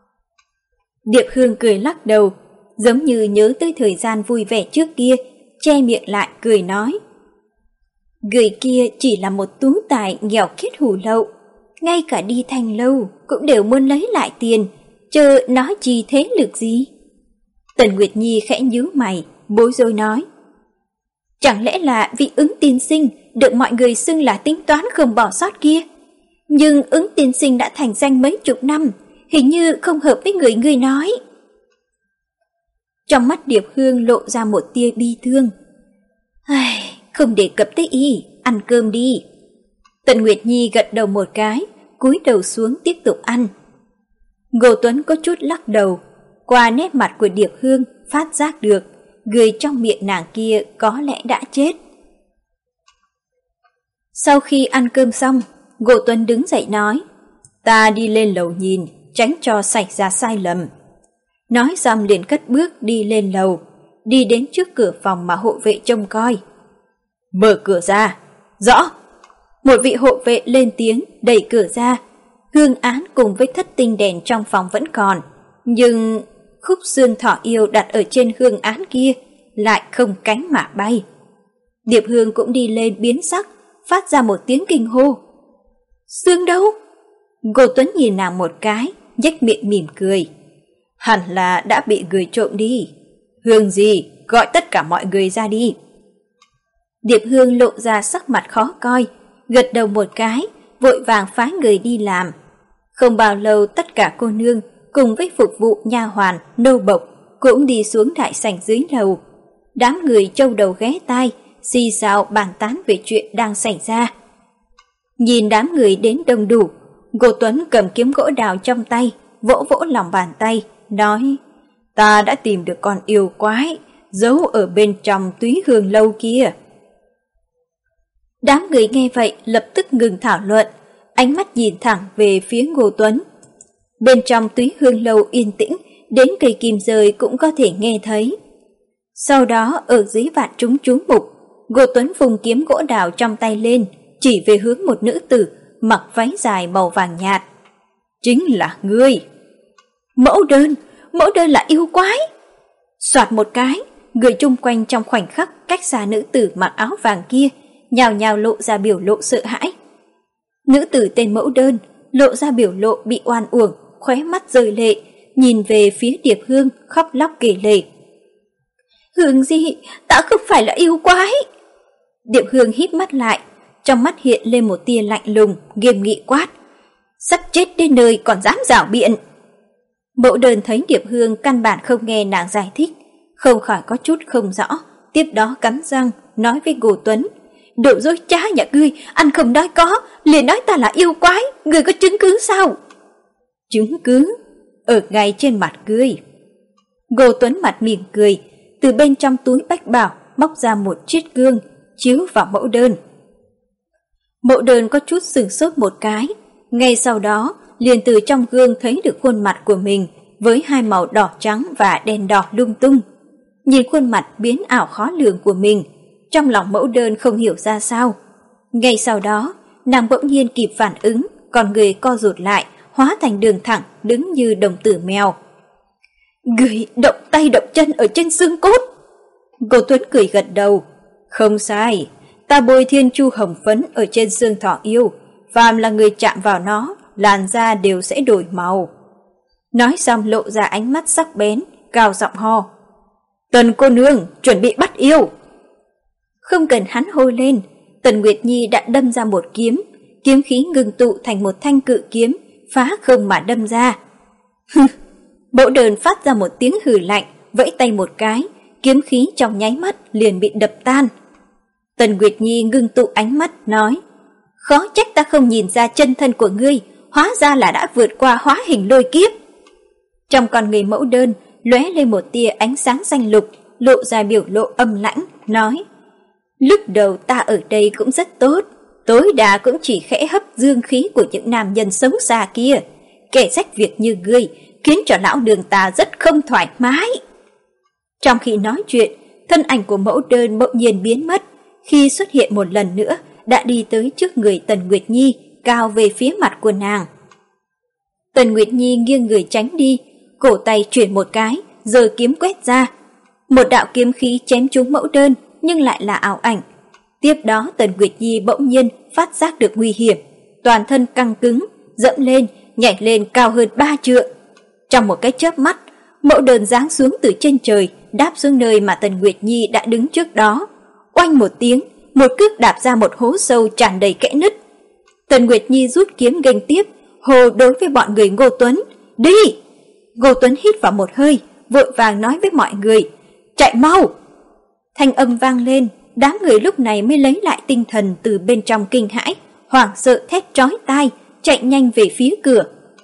Điệp Hương cười lắc đầu, giống như nhớ tới thời gian vui vẻ trước kia, che miệng lại cười nói: "Người kia chỉ là một tú tài nghèo kiết hủ lậu, ngay cả đi Thanh lâu cũng đều muốn lấy lại tiền, chớ nói chi thế lực gì." Tần Nguyệt Nhi khẽ nhíu mày, bối rối nói: "Chẳng lẽ là vị Ứng tiên sinh được mọi người xưng là tính toán không bỏ sót kia? Nhưng Ứng tiên sinh đã thành danh mấy chục năm, hình như không hợp với người ngươi nói." Trong mắt Điệp Hương lộ ra một tia bi thương. "Không đề cập tới y, ăn cơm đi." Tần Nguyệt Nhi gật đầu một cái, cúi đầu xuống tiếp tục ăn. Ngô Tuấn có chút lắc đầu, qua nét mặt của Điệp Hương phát giác được người trong miệng nàng kia có lẽ đã chết. Sau khi ăn cơm xong, Ngô Tuấn đứng dậy nói: "Ta đi lên lầu nhìn, tránh cho xảy ra sai lầm." Nói xong liền cất bước đi lên lầu, đi đến trước cửa phòng mà hộ vệ trông coi. "Mở cửa ra." "Rõ." Một vị hộ vệ lên tiếng đẩy cửa ra. Hương án cùng với thất tinh đèn trong phòng vẫn còn, nhưng khúc xương thỏ yêu đặt ở trên hương án kia lại không cánh mà bay. Điệp Hương cũng đi lên biến sắc, phát ra một tiếng kinh hô: "Xương đâu?" Ngô Tuấn nhìn nàng một cái, nhếch miệng mỉm cười: "Hẳn là đã bị người trộm đi. Hương gì, gọi tất cả mọi người ra đi." Điệp Hương lộ ra sắc mặt khó coi, gật đầu một cái, vội vàng phái người đi làm. Không bao lâu tất cả cô nương cùng với phục vụ nha hoàn, nô bộc cũng đi xuống đại sảnh dưới lầu. Đám người trâu đầu ghé tai, xì xào bàn tán về chuyện đang xảy ra. Nhìn đám người đến đông đủ, Ngô Tuấn cầm kiếm gỗ đào trong tay, vỗ vỗ lòng bàn tay, nói: "Ta đã tìm được con yêu quái giấu ở bên trong Túy Hương lâu kia." Đám người nghe vậy lập tức ngừng thảo luận, ánh mắt nhìn thẳng về phía Ngô Tuấn. Bên trong Túy Hương lâu yên tĩnh, đến cây kim rơi cũng có thể nghe thấy. Sau đó ở dưới vạn chúng chú mục, Ngô Tuấn vùng kiếm gỗ đào trong tay lên, chỉ về hướng một nữ tử mặc váy dài màu vàng nhạt. "Chính là ngươi." Mẫu đơn là yêu quái." Soạt một cái, người chung quanh trong khoảnh khắc cách xa nữ tử mặc áo vàng kia, nhào nhào lộ ra biểu lộ sợ hãi. Nữ tử tên Mẫu Đơn lộ ra biểu lộ bị oan uổng, khóe mắt rơi lệ, nhìn về phía Điệp Hương khóc lóc kể lể: "Hương gì, ta không phải là yêu quái." Điệp Hương híp mắt lại, trong mắt hiện lên một tia lạnh lùng, nghiêm nghị quát: "Sắp chết đến nơi còn dám rảo biện." Mẫu Đơn thấy Điệp Hương căn bản không nghe nàng giải thích, không khỏi có chút không rõ, tiếp đó cắn răng nói với Ngô Tuấn: "Đồ dối trá nhà ngươi, anh không nói có, liền nói ta là yêu quái, ngươi có chứng cứ sao?" "Chứng cứ ở ngay trên mặt ngươi." Ngô Tuấn mặt mỉm cười, từ bên trong túi bách bảo móc ra một chiếc gương, chiếu vào Mẫu Đơn. Mẫu Đơn có chút sửng sốt một cái, ngay sau đó liền từ trong gương thấy được khuôn mặt của mình với hai màu đỏ trắng và đen đỏ lung tung. Nhìn khuôn mặt biến ảo khó lường của mình, trong lòng mẫu đơn không hiểu ra sao. Ngay sau đó, nàng bỗng nhiên kịp phản ứng, còn người co rụt lại, hóa thành đường thẳng, đứng như đồng tử mèo. Người động tay động chân ở trên xương cốt. Ngô Tuấn cười gật đầu. Không sai, ta bôi thiên chu hồng phấn ở trên xương thỏ yêu, phàm là người chạm vào nó, làn da đều sẽ đổi màu. Nói xong lộ ra ánh mắt sắc bén, cao giọng ho. Tần cô nương, chuẩn bị bắt yêu. Không cần hắn hô lên, Tần Nguyệt Nhi đã đâm ra một kiếm, kiếm khí ngưng tụ thành một thanh cự kiếm, phá không mà đâm ra. Mẫu đơn phát ra một tiếng hừ lạnh, vẫy tay một cái, kiếm khí trong nháy mắt liền bị đập tan. Tần Nguyệt Nhi ngưng tụ ánh mắt, nói, khó trách ta không nhìn ra chân thân của ngươi, hóa ra là đã vượt qua hóa hình lôi kiếp. Trong con người mẫu đơn, lóe lên một tia ánh sáng xanh lục, lộ ra biểu lộ âm lãnh, nói, lúc đầu ta ở đây cũng rất tốt, tối đa cũng chỉ khẽ hấp dương khí của những nam nhân xấu xa kia. Kẻ rách việc như ngươi, khiến cho lão đường ta rất không thoải mái. Trong khi nói chuyện, thân ảnh của mẫu đơn bỗng nhiên biến mất, khi xuất hiện một lần nữa, đã đi tới trước người Tần Nguyệt Nhi, cao về phía mặt của nàng. Tần Nguyệt Nhi nghiêng người tránh đi, cổ tay chuyển một cái, giơ kiếm quét ra. Một đạo kiếm khí chém trúng mẫu đơn, nhưng lại là ảo ảnh. Tiếp đó Tần Nguyệt Nhi bỗng nhiên phát giác được nguy hiểm, toàn thân căng cứng, dẫm lên, nhảy lên cao hơn 3 trượng. Trong một cái chớp mắt, mẫu đơn giáng xuống từ trên trời, đáp xuống nơi mà Tần Nguyệt Nhi đã đứng trước đó. Oanh một tiếng, một cước đạp ra một hố sâu tràn đầy kẽ nứt. Tần Nguyệt Nhi rút kiếm nghênh tiếp, hồ đối với bọn người Ngô Tuấn, đi! Ngô Tuấn hít vào một hơi, vội vàng nói với mọi người, chạy mau! Thanh âm vang lên, đám người lúc này mới lấy lại tinh thần từ bên trong kinh hãi, hoảng sợ thét chói tai, chạy nhanh về phía cửa.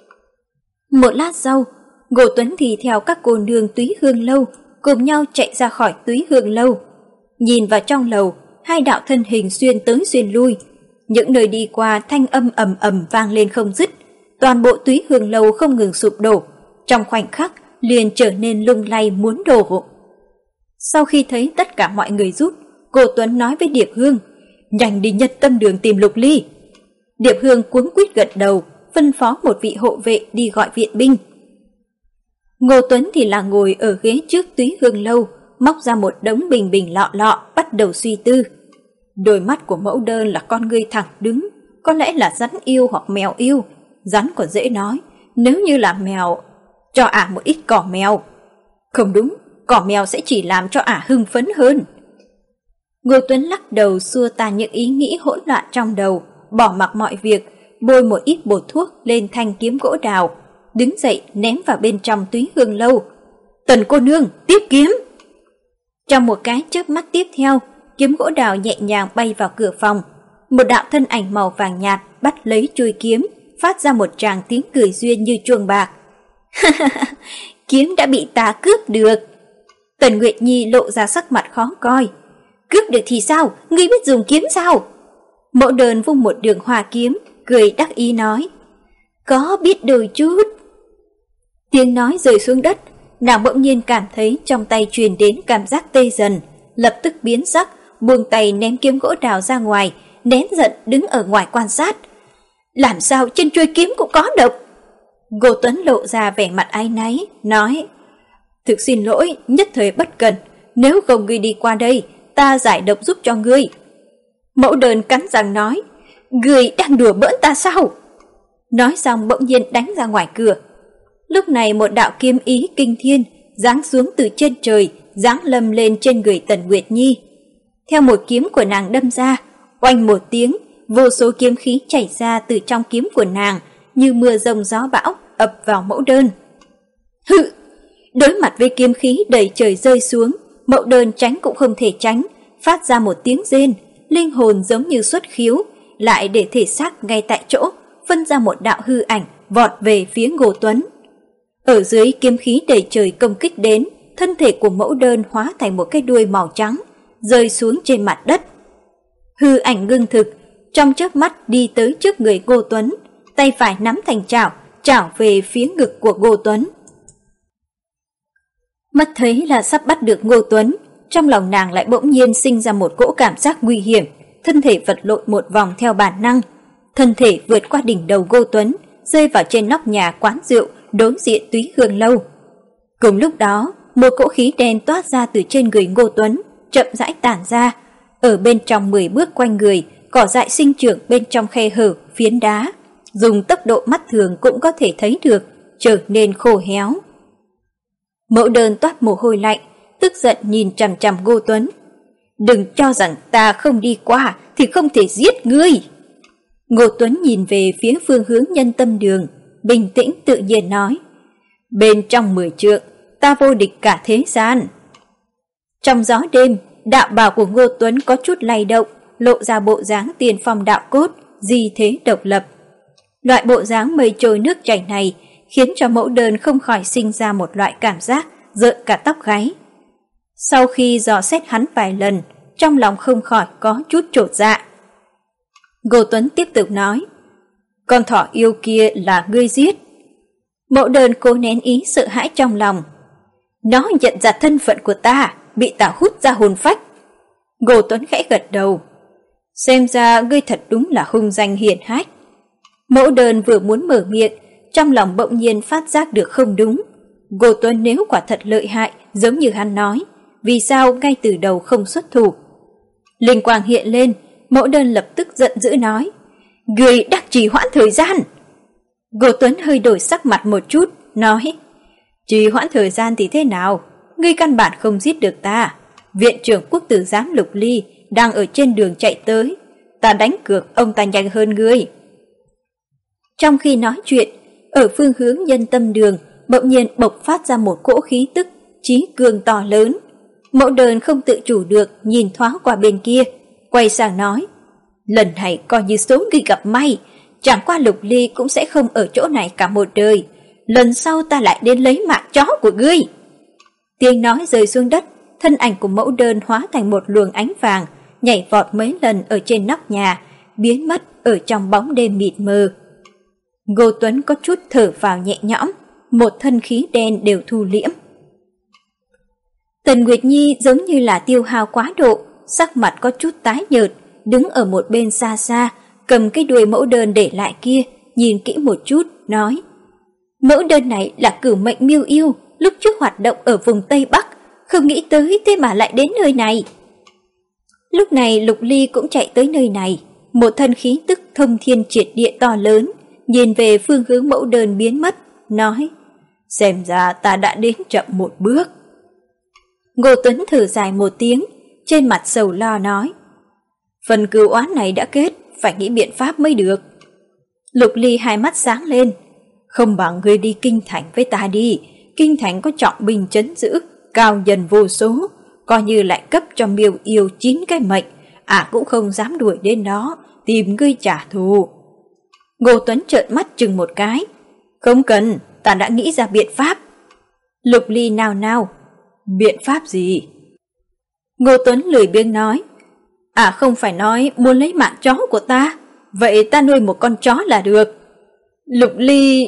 Một lát sau, Ngô Tuấn thì theo các cô nương Túy Hương Lâu cùng nhau chạy ra khỏi Túy Hương Lâu. Nhìn vào trong lầu, hai đạo thân hình xuyên tới xuyên lui. Những nơi đi qua thanh âm ầm ầm vang lên không dứt. Toàn bộ Túy Hương Lâu không ngừng sụp đổ, trong khoảnh khắc liền trở nên lung lay muốn đổ. Sau khi thấy tất cả mọi người rút, Ngô Tuấn nói với Điệp Hương, nhanh đi Nhật Tâm Đường tìm Lục Ly. Điệp Hương cuống quýt gật đầu, phân phó một vị hộ vệ đi gọi viện binh. Ngô Tuấn thì là ngồi ở ghế trước Túy Hương Lâu, móc ra một đống bình bình lọ lọ, bắt đầu suy tư. Đôi mắt của mẫu đơn là con ngươi thẳng đứng, có lẽ là rắn yêu hoặc mèo yêu. Rắn còn dễ nói, nếu như là mèo, cho ả một ít cỏ mèo. Không đúng, cỏ mèo sẽ chỉ làm cho ả hưng phấn hơn. Ngô Tuấn lắc đầu xua tan những ý nghĩ hỗn loạn trong đầu, bỏ mặc mọi việc, bôi một ít bột thuốc lên thanh kiếm gỗ đào, đứng dậy ném vào bên trong Túy Hương Lâu. Tần cô nương, tiếp kiếm! Trong một cái chớp mắt tiếp theo, kiếm gỗ đào nhẹ nhàng bay vào cửa phòng. Một đạo thân ảnh màu vàng nhạt bắt lấy chuôi kiếm, phát ra một tràng tiếng cười duyên như chuông bạc. Kiếm đã bị ta cướp được. Tần Nguyệt Nhi lộ ra sắc mặt khó coi. Cướp được thì sao? Ngươi biết dùng kiếm sao? Mẫu đơn vung một đường hoa kiếm, cười đắc ý nói. Có biết đôi chút. Tiếng nói rơi xuống đất, nàng bỗng nhiên cảm thấy trong tay truyền đến cảm giác tê dần, lập tức biến sắc, buông tay ném kiếm gỗ đào ra ngoài, nén giận đứng ở ngoài quan sát. Làm sao trên chuôi kiếm cũng có độc? Ngô Tuấn lộ ra vẻ mặt áy náy, nói. Thực xin lỗi, nhất thời bất cẩn, nếu không ngươi đi qua đây, ta giải độc giúp cho ngươi. Mẫu đơn cắn răng nói, ngươi đang đùa bỡn ta sao? Nói xong bỗng nhiên đánh ra ngoài cửa. Lúc này một đạo kiếm ý kinh thiên giáng xuống từ trên trời, giáng lâm lên trên người Tần Nguyệt Nhi. Theo một kiếm của nàng đâm ra, oanh một tiếng, vô số kiếm khí chảy ra từ trong kiếm của nàng, như mưa rông gió bão ập vào mẫu đơn. Hự! Đối mặt với kiếm khí đầy trời rơi xuống, mẫu đơn tránh cũng không thể tránh, phát ra một tiếng rên, linh hồn giống như xuất khiếu, lại để thể xác ngay tại chỗ, phân ra một đạo hư ảnh vọt về phía Ngô Tuấn. Ở dưới kiếm khí đầy trời công kích đến, thân thể của mẫu đơn hóa thành một cái đuôi màu trắng, rơi xuống trên mặt đất. Hư ảnh ngưng thực, trong chớp mắt đi tới trước người Ngô Tuấn, tay phải nắm thành chảo, chảo về phía ngực của Ngô Tuấn. Mắt thấy là sắp bắt được Ngô Tuấn, trong lòng nàng lại bỗng nhiên sinh ra một cỗ cảm giác nguy hiểm, thân thể vật lộn một vòng theo bản năng. Thân thể vượt qua đỉnh đầu Ngô Tuấn, rơi vào trên nóc nhà quán rượu đối diện Túy Hương lâu. Cùng lúc đó, một cỗ khí đen toát ra từ trên người Ngô Tuấn, chậm rãi tản ra. Ở bên trong 10 bước quanh người, cỏ dại sinh trưởng bên trong khe hở, phiến đá, dùng tốc độ mắt thường cũng có thể thấy được, trở nên khô héo. Mẫu Đơn toát mồ hôi lạnh, tức giận nhìn chằm chằm Ngô Tuấn. Đừng cho rằng ta không đi qua thì không thể giết ngươi. Ngô Tuấn nhìn về phía phương hướng Nhân Tâm Đường, bình tĩnh tự nhiên nói. Bên trong 10 trượng, ta vô địch cả thế gian. Trong gió đêm, đạo bào của Ngô Tuấn có chút lay động, lộ ra bộ dáng tiền phong đạo cốt, di thế độc lập. Loại bộ dáng mây trôi nước chảy này khiến cho Mẫu Đơn không khỏi sinh ra một loại cảm giác rợn cả tóc gáy. Sau khi dò xét hắn vài lần, trong lòng không khỏi có chút chột dạ. Ngô Tuấn tiếp tục nói, con thỏ yêu kia là ngươi giết. Mẫu Đơn cố nén ý sợ hãi trong lòng. Nó nhận ra thân phận của ta, bị ta hút ra hồn phách. Ngô Tuấn khẽ gật đầu. Xem ra ngươi thật đúng là hung danh hiển hách. Mẫu Đơn vừa muốn mở miệng, trong lòng bỗng nhiên phát giác được không đúng. Ngô Tuấn nếu quả thật lợi hại, giống như hắn nói, vì sao ngay từ đầu không xuất thủ? Linh quang hiện lên, Mẫu Đơn lập tức giận dữ nói, ngươi đắc trì hoãn thời gian. Ngô Tuấn hơi đổi sắc mặt một chút, nói, trì hoãn thời gian thì thế nào? Ngươi căn bản không giết được ta. Viện trưởng quốc tử giám Lục Ly đang ở trên đường chạy tới, ta đánh cược ông ta nhanh hơn ngươi. Trong khi nói chuyện, ở phương hướng Nhân Tâm Đường bỗng nhiên bộc phát ra một cỗ khí tức chí cường to lớn. Mẫu Đơn không tự chủ được nhìn thoáng qua bên kia, quay sang nói, lần này coi như số ngươi gặp may, chẳng qua Lục Ly cũng sẽ không ở chỗ này cả một đời, lần sau ta lại đến lấy mạng chó của ngươi. Tiếng nói rơi xuống đất, thân ảnh của Mẫu Đơn hóa thành một luồng ánh vàng, nhảy vọt mấy lần ở trên nóc nhà, biến mất ở trong bóng đêm mịt mờ. Ngô Tuấn có chút thở vào nhẹ nhõm, một thân khí đen đều thu liễm. Tần Nguyệt Nhi giống như là tiêu hao quá độ, sắc mặt có chút tái nhợt, đứng ở một bên xa xa, cầm cái đuôi Mẫu Đơn để lại kia, nhìn kỹ một chút, nói, Mẫu Đơn này là Cửu Mệnh Miêu Yêu, lúc trước hoạt động ở vùng Tây Bắc, không nghĩ tới thế mà lại đến nơi này. Lúc này Lục Ly cũng chạy tới nơi này, một thân khí tức thông thiên triệt địa to lớn, nhìn về phương hướng Mẫu Đơn biến mất, nói, xem ra ta đã đến chậm một bước. Ngô Tuấn thở dài một tiếng, trên mặt sầu lo nói, phần cừu oán này đã kết, phải nghĩ biện pháp mới được. Lục Ly hai mắt sáng lên, không bằng ngươi đi Kinh Thành với ta đi, Kinh Thành có trọng binh trấn giữ, cao nhân vô số, coi như lại cấp cho Miêu Yêu 9 cái mệnh, cũng không dám đuổi đến đó, tìm ngươi trả thù. Ngô Tuấn trợn mắt chừng một cái, không cần, ta đã nghĩ ra biện pháp. Lục Ly nào nào, biện pháp gì? Ngô Tuấn lười biếng nói, không phải nói muốn lấy mạng chó của ta, vậy ta nuôi một con chó là được. Lục Ly...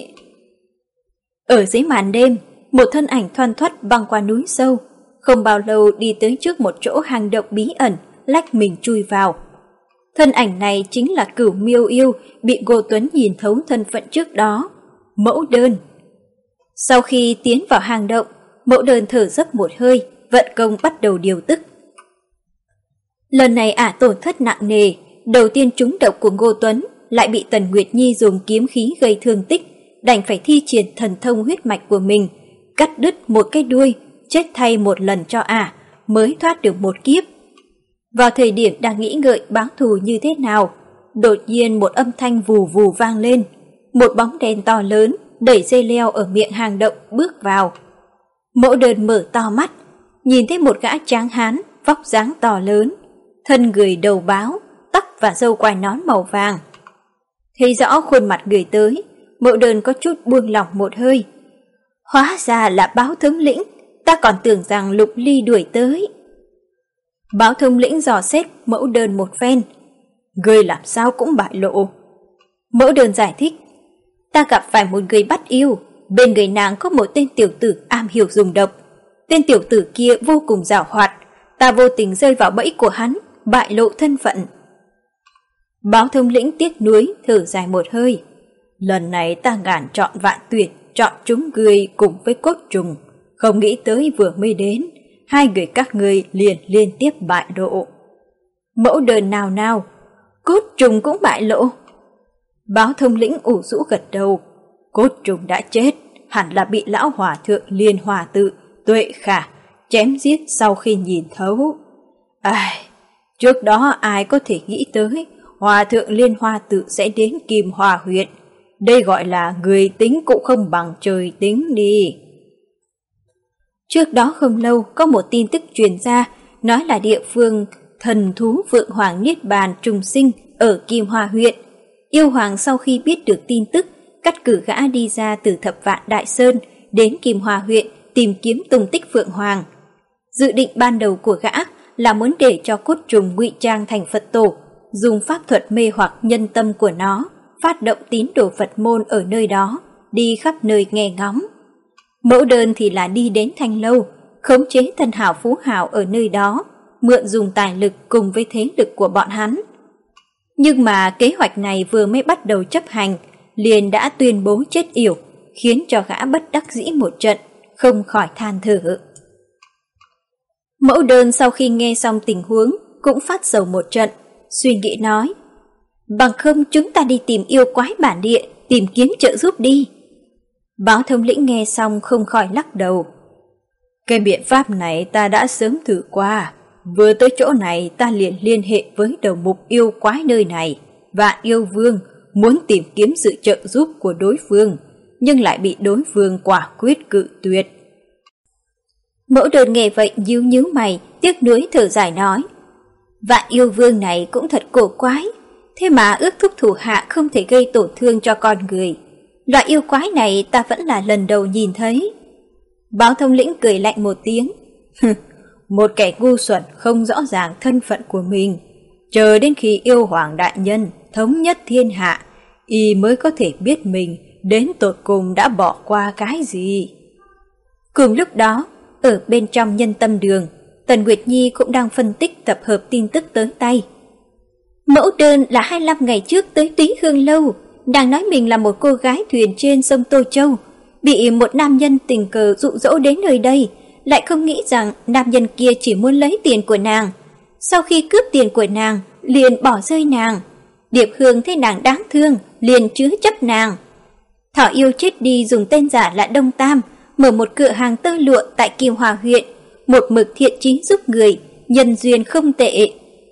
Ở dưới màn đêm, một thân ảnh thoăn thoắt băng qua núi sâu, không bao lâu đi tới trước một chỗ hang động bí ẩn, lách mình chui vào. Thân ảnh này chính là Cửu Miêu Yêu bị Ngô Tuấn nhìn thấu thân phận trước đó, Mẫu Đơn. Sau khi tiến vào hang động, Mẫu Đơn thở dốc một hơi, vận công bắt đầu điều tức. Lần này tổn thất nặng nề, đầu tiên trúng độc của Ngô Tuấn lại bị Tần Nguyệt Nhi dùng kiếm khí gây thương tích, đành phải thi triển thần thông huyết mạch của mình, cắt đứt một cái đuôi, chết thay một lần cho mới thoát được một kiếp. Vào thời điểm đang nghĩ ngợi báo thù như thế nào, đột nhiên một âm thanh vù vù vang lên, một bóng đen to lớn đẩy dây leo ở miệng hang động bước vào. Mẫu Đơn mở to mắt, nhìn thấy một gã tráng hán vóc dáng to lớn, thân người đầu báo, tóc và râu quai nón màu vàng. Thấy rõ khuôn mặt người tới, Mẫu Đơn có chút buông lỏng một hơi. Hóa ra là Báo thống lĩnh, ta còn tưởng rằng Lục Ly đuổi tới. Báo thống lĩnh dò xét Mẫu Đơn một phen, ngươi làm sao cũng bại lộ. Mẫu Đơn giải thích, ta gặp phải một người bắt yêu, bên người nàng có một tên tiểu tử am hiểu dùng độc. tên tiểu tử kia vô cùng giàu hoạt, ta vô tình rơi vào bẫy của hắn, bại lộ thân phận. Báo thống lĩnh tiếc nuối thở dài một hơi. Lần này ta ngàn chọn vạn tuyệt, chọn chúng ngươi cùng với cốt trùng, không nghĩ tới vừa mới đến, hai người các ngươi liền liên tiếp bại lộ. Mẫu đơn nào nào, cốt trùng cũng bại lộ. Báo thống lĩnh ủ rũ gật đầu. Cốt trùng đã chết, hẳn là bị lão hòa thượng Liên Hòa Tự, Tuệ Khả chém giết sau khi nhìn thấu. Trước đó ai có thể nghĩ tới hòa thượng Liên Hoa Tự sẽ đến Kim Hoa huyện. Đây gọi là người tính cũng không bằng trời tính đi. Trước đó không lâu có một tin tức truyền ra, nói là địa phương thần thú Phượng Hoàng Niết Bàn trùng sinh ở Kim Hoa huyện. Yêu Hoàng sau khi biết được tin tức, cắt cử gã đi ra từ Thập Vạn Đại Sơn đến Kim Hoa huyện tìm kiếm tung tích Phượng Hoàng. Dự định ban đầu của gã là muốn để cho cốt trùng ngụy trang thành Phật tổ, dùng pháp thuật mê hoặc nhân tâm của nó, phát động tín đồ Phật môn ở nơi đó, đi khắp nơi nghe ngóng. Mẫu đơn thì là đi đến Thanh Lâu, khống chế thần hảo phú hảo ở nơi đó, mượn dùng tài lực cùng với thế lực của bọn hắn. Nhưng mà kế hoạch này vừa mới bắt đầu chấp hành, liền đã tuyên bố chết yểu, khiến cho gã bất đắc dĩ một trận, không khỏi than thở. Mẫu đơn sau khi nghe xong tình huống cũng phát sầu một trận, suy nghĩ nói: bằng không chúng ta đi tìm yêu quái bản địa, tìm kiếm trợ giúp đi. Báo thống lĩnh nghe xong không khỏi lắc đầu. Cái biện pháp này ta đã sớm thử qua, vừa tới chỗ này ta liền liên hệ với đầu mục yêu quái nơi này, Vạn Yêu Vương, muốn tìm kiếm sự trợ giúp của đối phương, nhưng lại bị đối phương quả quyết cự tuyệt. Mẫu đơn nghe vậy nhíu nhíu mày, tiếc nuối thở dài nói: Vạn Yêu Vương này cũng thật cổ quái, thế mà ước thúc thủ hạ không thể gây tổn thương cho con người. Loại yêu quái này ta vẫn là lần đầu nhìn thấy. Báo thống lĩnh cười lạnh một tiếng. Một kẻ ngu xuẩn không rõ ràng thân phận của mình, chờ đến khi yêu hoàng đại nhân thống nhất thiên hạ, y mới có thể biết mình đến tột cùng đã bỏ qua cái gì. Cùng lúc đó, ở bên trong Nhân Tâm Đường, Tần Nguyệt Nhi cũng đang phân tích tập hợp tin tức tới tay. Mẫu đơn là 25 ngày trước tới Túy Hương Lâu, đang nói mình là một cô gái thuyền trên sông Tô Châu, bị một nam nhân tình cờ dụ dỗ đến nơi đây, lại không nghĩ rằng nam nhân kia chỉ muốn lấy tiền của nàng. Sau khi cướp tiền của nàng, liền bỏ rơi nàng. Điệp Hương thấy nàng đáng thương, liền chứa chấp nàng. Thỏ yêu chết đi dùng tên giả là Đông Tam, mở một cửa hàng tơ lụa tại Kim Hòa huyện, một mực thiện chí giúp người, nhân duyên không tệ.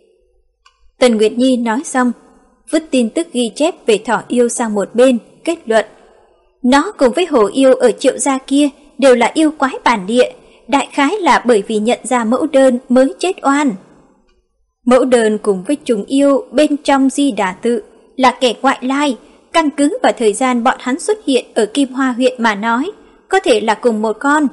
Tần Nguyệt Nhi nói xong, vứt tin tức ghi chép về thỏ yêu sang một bên, kết luận: nó cùng với hồ yêu ở Triệu gia kia đều là yêu quái bản địa, đại khái là bởi vì nhận ra mẫu đơn mới chết oan. Mẫu đơn cùng với trùng yêu bên trong Di Đà Tự là kẻ ngoại lai, căn cứ vào thời gian bọn hắn xuất hiện ở Kim Hoa huyện mà nói, có thể là cùng một con.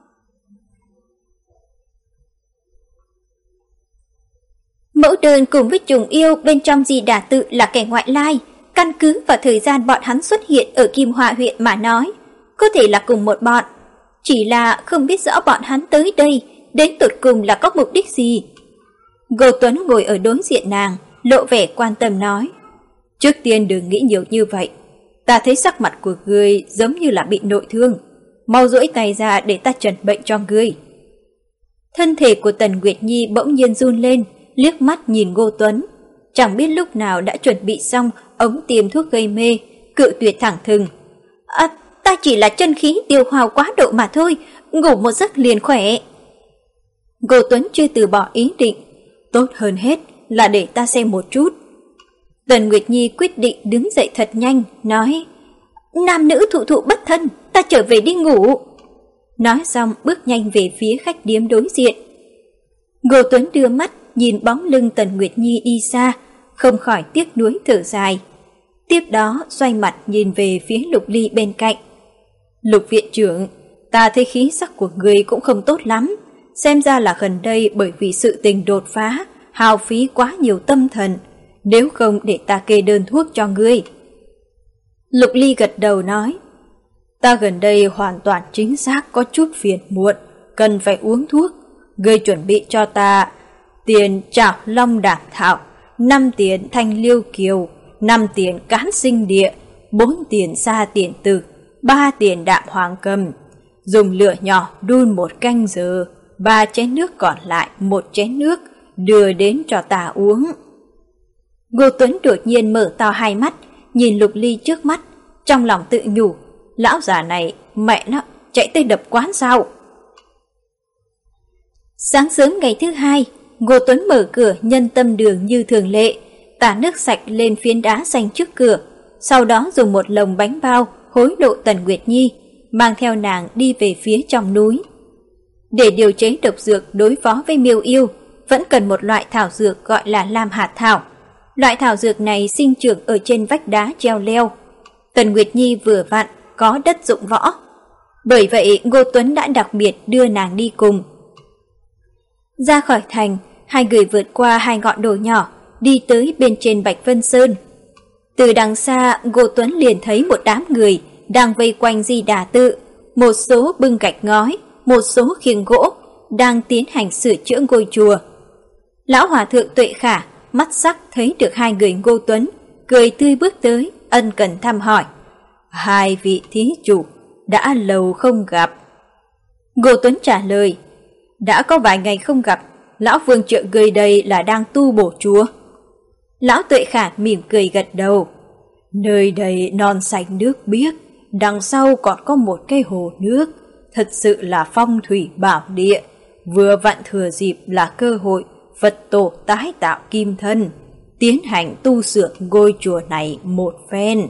Mẫu đơn cùng với trùng yêu bên trong Di Đà Tự là kẻ ngoại lai, căn cứ vào thời gian bọn hắn xuất hiện ở Kim Hoa huyện mà nói, có thể là cùng một bọn. Chỉ là không biết rõ bọn hắn tới đây đến tột cùng là có mục đích gì. Ngô Tuấn ngồi ở đối diện nàng, lộ vẻ quan tâm nói: trước tiên đừng nghĩ nhiều như vậy, ta thấy sắc mặt của ngươi giống như là bị nội thương, mau duỗi tay ra để ta trần bệnh cho ngươi. Thân thể của Tần Nguyệt Nhi bỗng nhiên run lên, liếc mắt nhìn Ngô Tuấn, chẳng biết lúc nào đã chuẩn bị xong ống tiêm thuốc gây mê, cự tuyệt thẳng thừng: ta chỉ là chân khí tiêu hao quá độ mà thôi, ngủ một giấc liền khỏe. Ngô Tuấn chưa từ bỏ ý định: tốt hơn hết là để ta xem một chút. Tần Nguyệt Nhi quyết định đứng dậy thật nhanh, nói: nam nữ thụ thụ bất thân, ta trở về đi ngủ. Nói xong bước nhanh về phía khách điếm đối diện. Ngô Tuấn đưa mắt nhìn bóng lưng Tần Nguyệt Nhi đi xa, không khỏi tiếc nuối thở dài. Tiếp đó xoay mặt nhìn về phía Lục Ly bên cạnh. Lục viện trưởng, ta thấy khí sắc của người cũng không tốt lắm, xem ra là gần đây bởi vì sự tình đột phá, hao phí quá nhiều tâm thần, nếu không để ta kê đơn thuốc cho ngươi. Lục Ly gật đầu nói: ta gần đây hoàn toàn chính xác có chút phiền muộn, cần phải uống thuốc. Ngươi chuẩn bị cho ta tiền trảo long đảm thảo, 5 tiền thanh liêu kiều, 5 tiền cán sinh địa, 4 tiền sa tiền tử, 3 tiền đạm hoàng cầm. Dùng lửa nhỏ đun 1 canh giờ, 3 chén nước còn lại 1 chén nước, đưa đến cho ta uống. Ngô Tuấn đột nhiên mở to hai mắt, nhìn Lục Ly trước mắt, trong lòng tự nhủ, lão già này, mẹ nó, chạy tới đập quán sao? Sáng sớm ngày thứ hai, Ngô Tuấn mở cửa nhân tâm đường như thường lệ, tả nước sạch lên phiến đá xanh trước cửa, sau đó dùng một lồng bánh bao hối lộ Tần Nguyệt Nhi, mang theo nàng đi về phía trong núi. Để điều chế độc dược đối phó với miêu yêu, vẫn cần một loại thảo dược gọi là lam hạt thảo. Loại thảo dược này sinh trưởng ở trên vách đá treo leo. Tần Nguyệt Nhi vừa vặn có đất dụng võ. Bởi vậy Ngô Tuấn đã đặc biệt đưa nàng đi cùng. Ra khỏi thành, hai người vượt qua 2 ngọn đồi nhỏ, đi tới bên trên Bạch Vân Sơn. Từ đằng xa, Ngô Tuấn liền thấy một đám người đang vây quanh Di Đà Tự, một số bưng gạch ngói, một số khiêng gỗ, đang tiến hành sửa chữa ngôi chùa. Lão hòa thượng Tuệ Khả mắt sắc thấy được hai người Ngô Tuấn, cười tươi bước tới, ân cần thăm hỏi. Hai vị thí chủ, đã lâu không gặp. Ngô Tuấn trả lời, đã có vài ngày không gặp, lão vương trượng người đây là đang tu bổ chùa. Lão Tuệ Khả mỉm cười gật đầu. Nơi đây non xanh nước biếc, đằng sau còn có một cái hồ nước, thật sự là phong thủy bảo địa, vừa vặn thừa dịp là cơ hội Phật tổ tái tạo kim thân, tiến hành tu sửa ngôi chùa này một phen.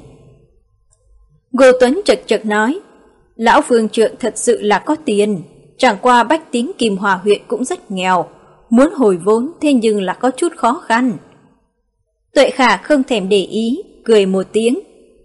Ngô Tuấn chật chật nói, lão vương trượng thật sự là có tiền, chẳng qua bách tính Kim Hòa huyện cũng rất nghèo, muốn hồi vốn thế nhưng là có chút khó khăn. Tuệ Khả không thèm để ý, cười một tiếng.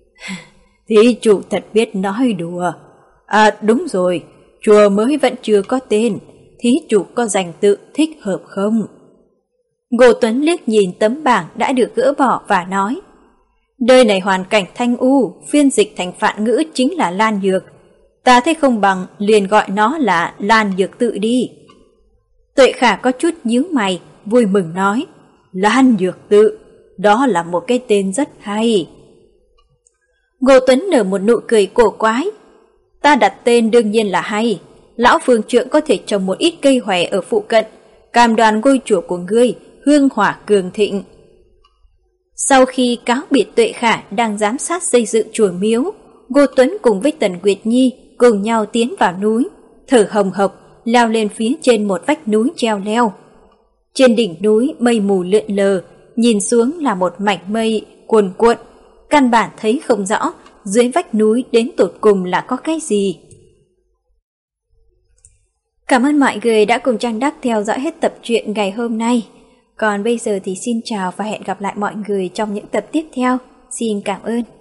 Thí chủ thật biết nói đùa. À đúng rồi, chùa mới vẫn chưa có tên, thí chủ có danh tự thích hợp không? Ngô Tuấn liếc nhìn tấm bảng đã được gỡ bỏ và nói, nơi này hoàn cảnh thanh u, phiên dịch thành Phạn ngữ chính là Lan Nhược. Ta thấy không bằng liền gọi nó là Lan Nhược Tự đi. Tuệ Khả có chút nhíu mày, vui mừng nói, Lan Nhược Tự, đó là một cái tên rất hay. Ngô Tuấn nở một nụ cười cổ quái. Ta đặt tên đương nhiên là hay, lão phương trượng có thể trồng một ít cây hòe ở phụ cận, cam đoan ngôi chùa của ngươi hương hỏa cường thịnh. Sau khi cáo biệt Tuệ Khả đang giám sát xây dựng chùa miếu, Ngô Tuấn cùng với Tần Nguyệt Nhi cùng nhau tiến vào núi, thở hồng hộc leo lên phía trên một vách núi treo leo. Trên đỉnh núi mây mù lượn lờ, nhìn xuống là một mảnh mây cuồn cuộn, căn bản thấy không rõ dưới vách núi đến tột cùng là có cái gì. Cảm ơn mọi người đã cùng Trang Đắc theo dõi hết tập truyện ngày hôm nay. Còn bây giờ thì xin chào và hẹn gặp lại mọi người trong những tập tiếp theo. Xin cảm ơn.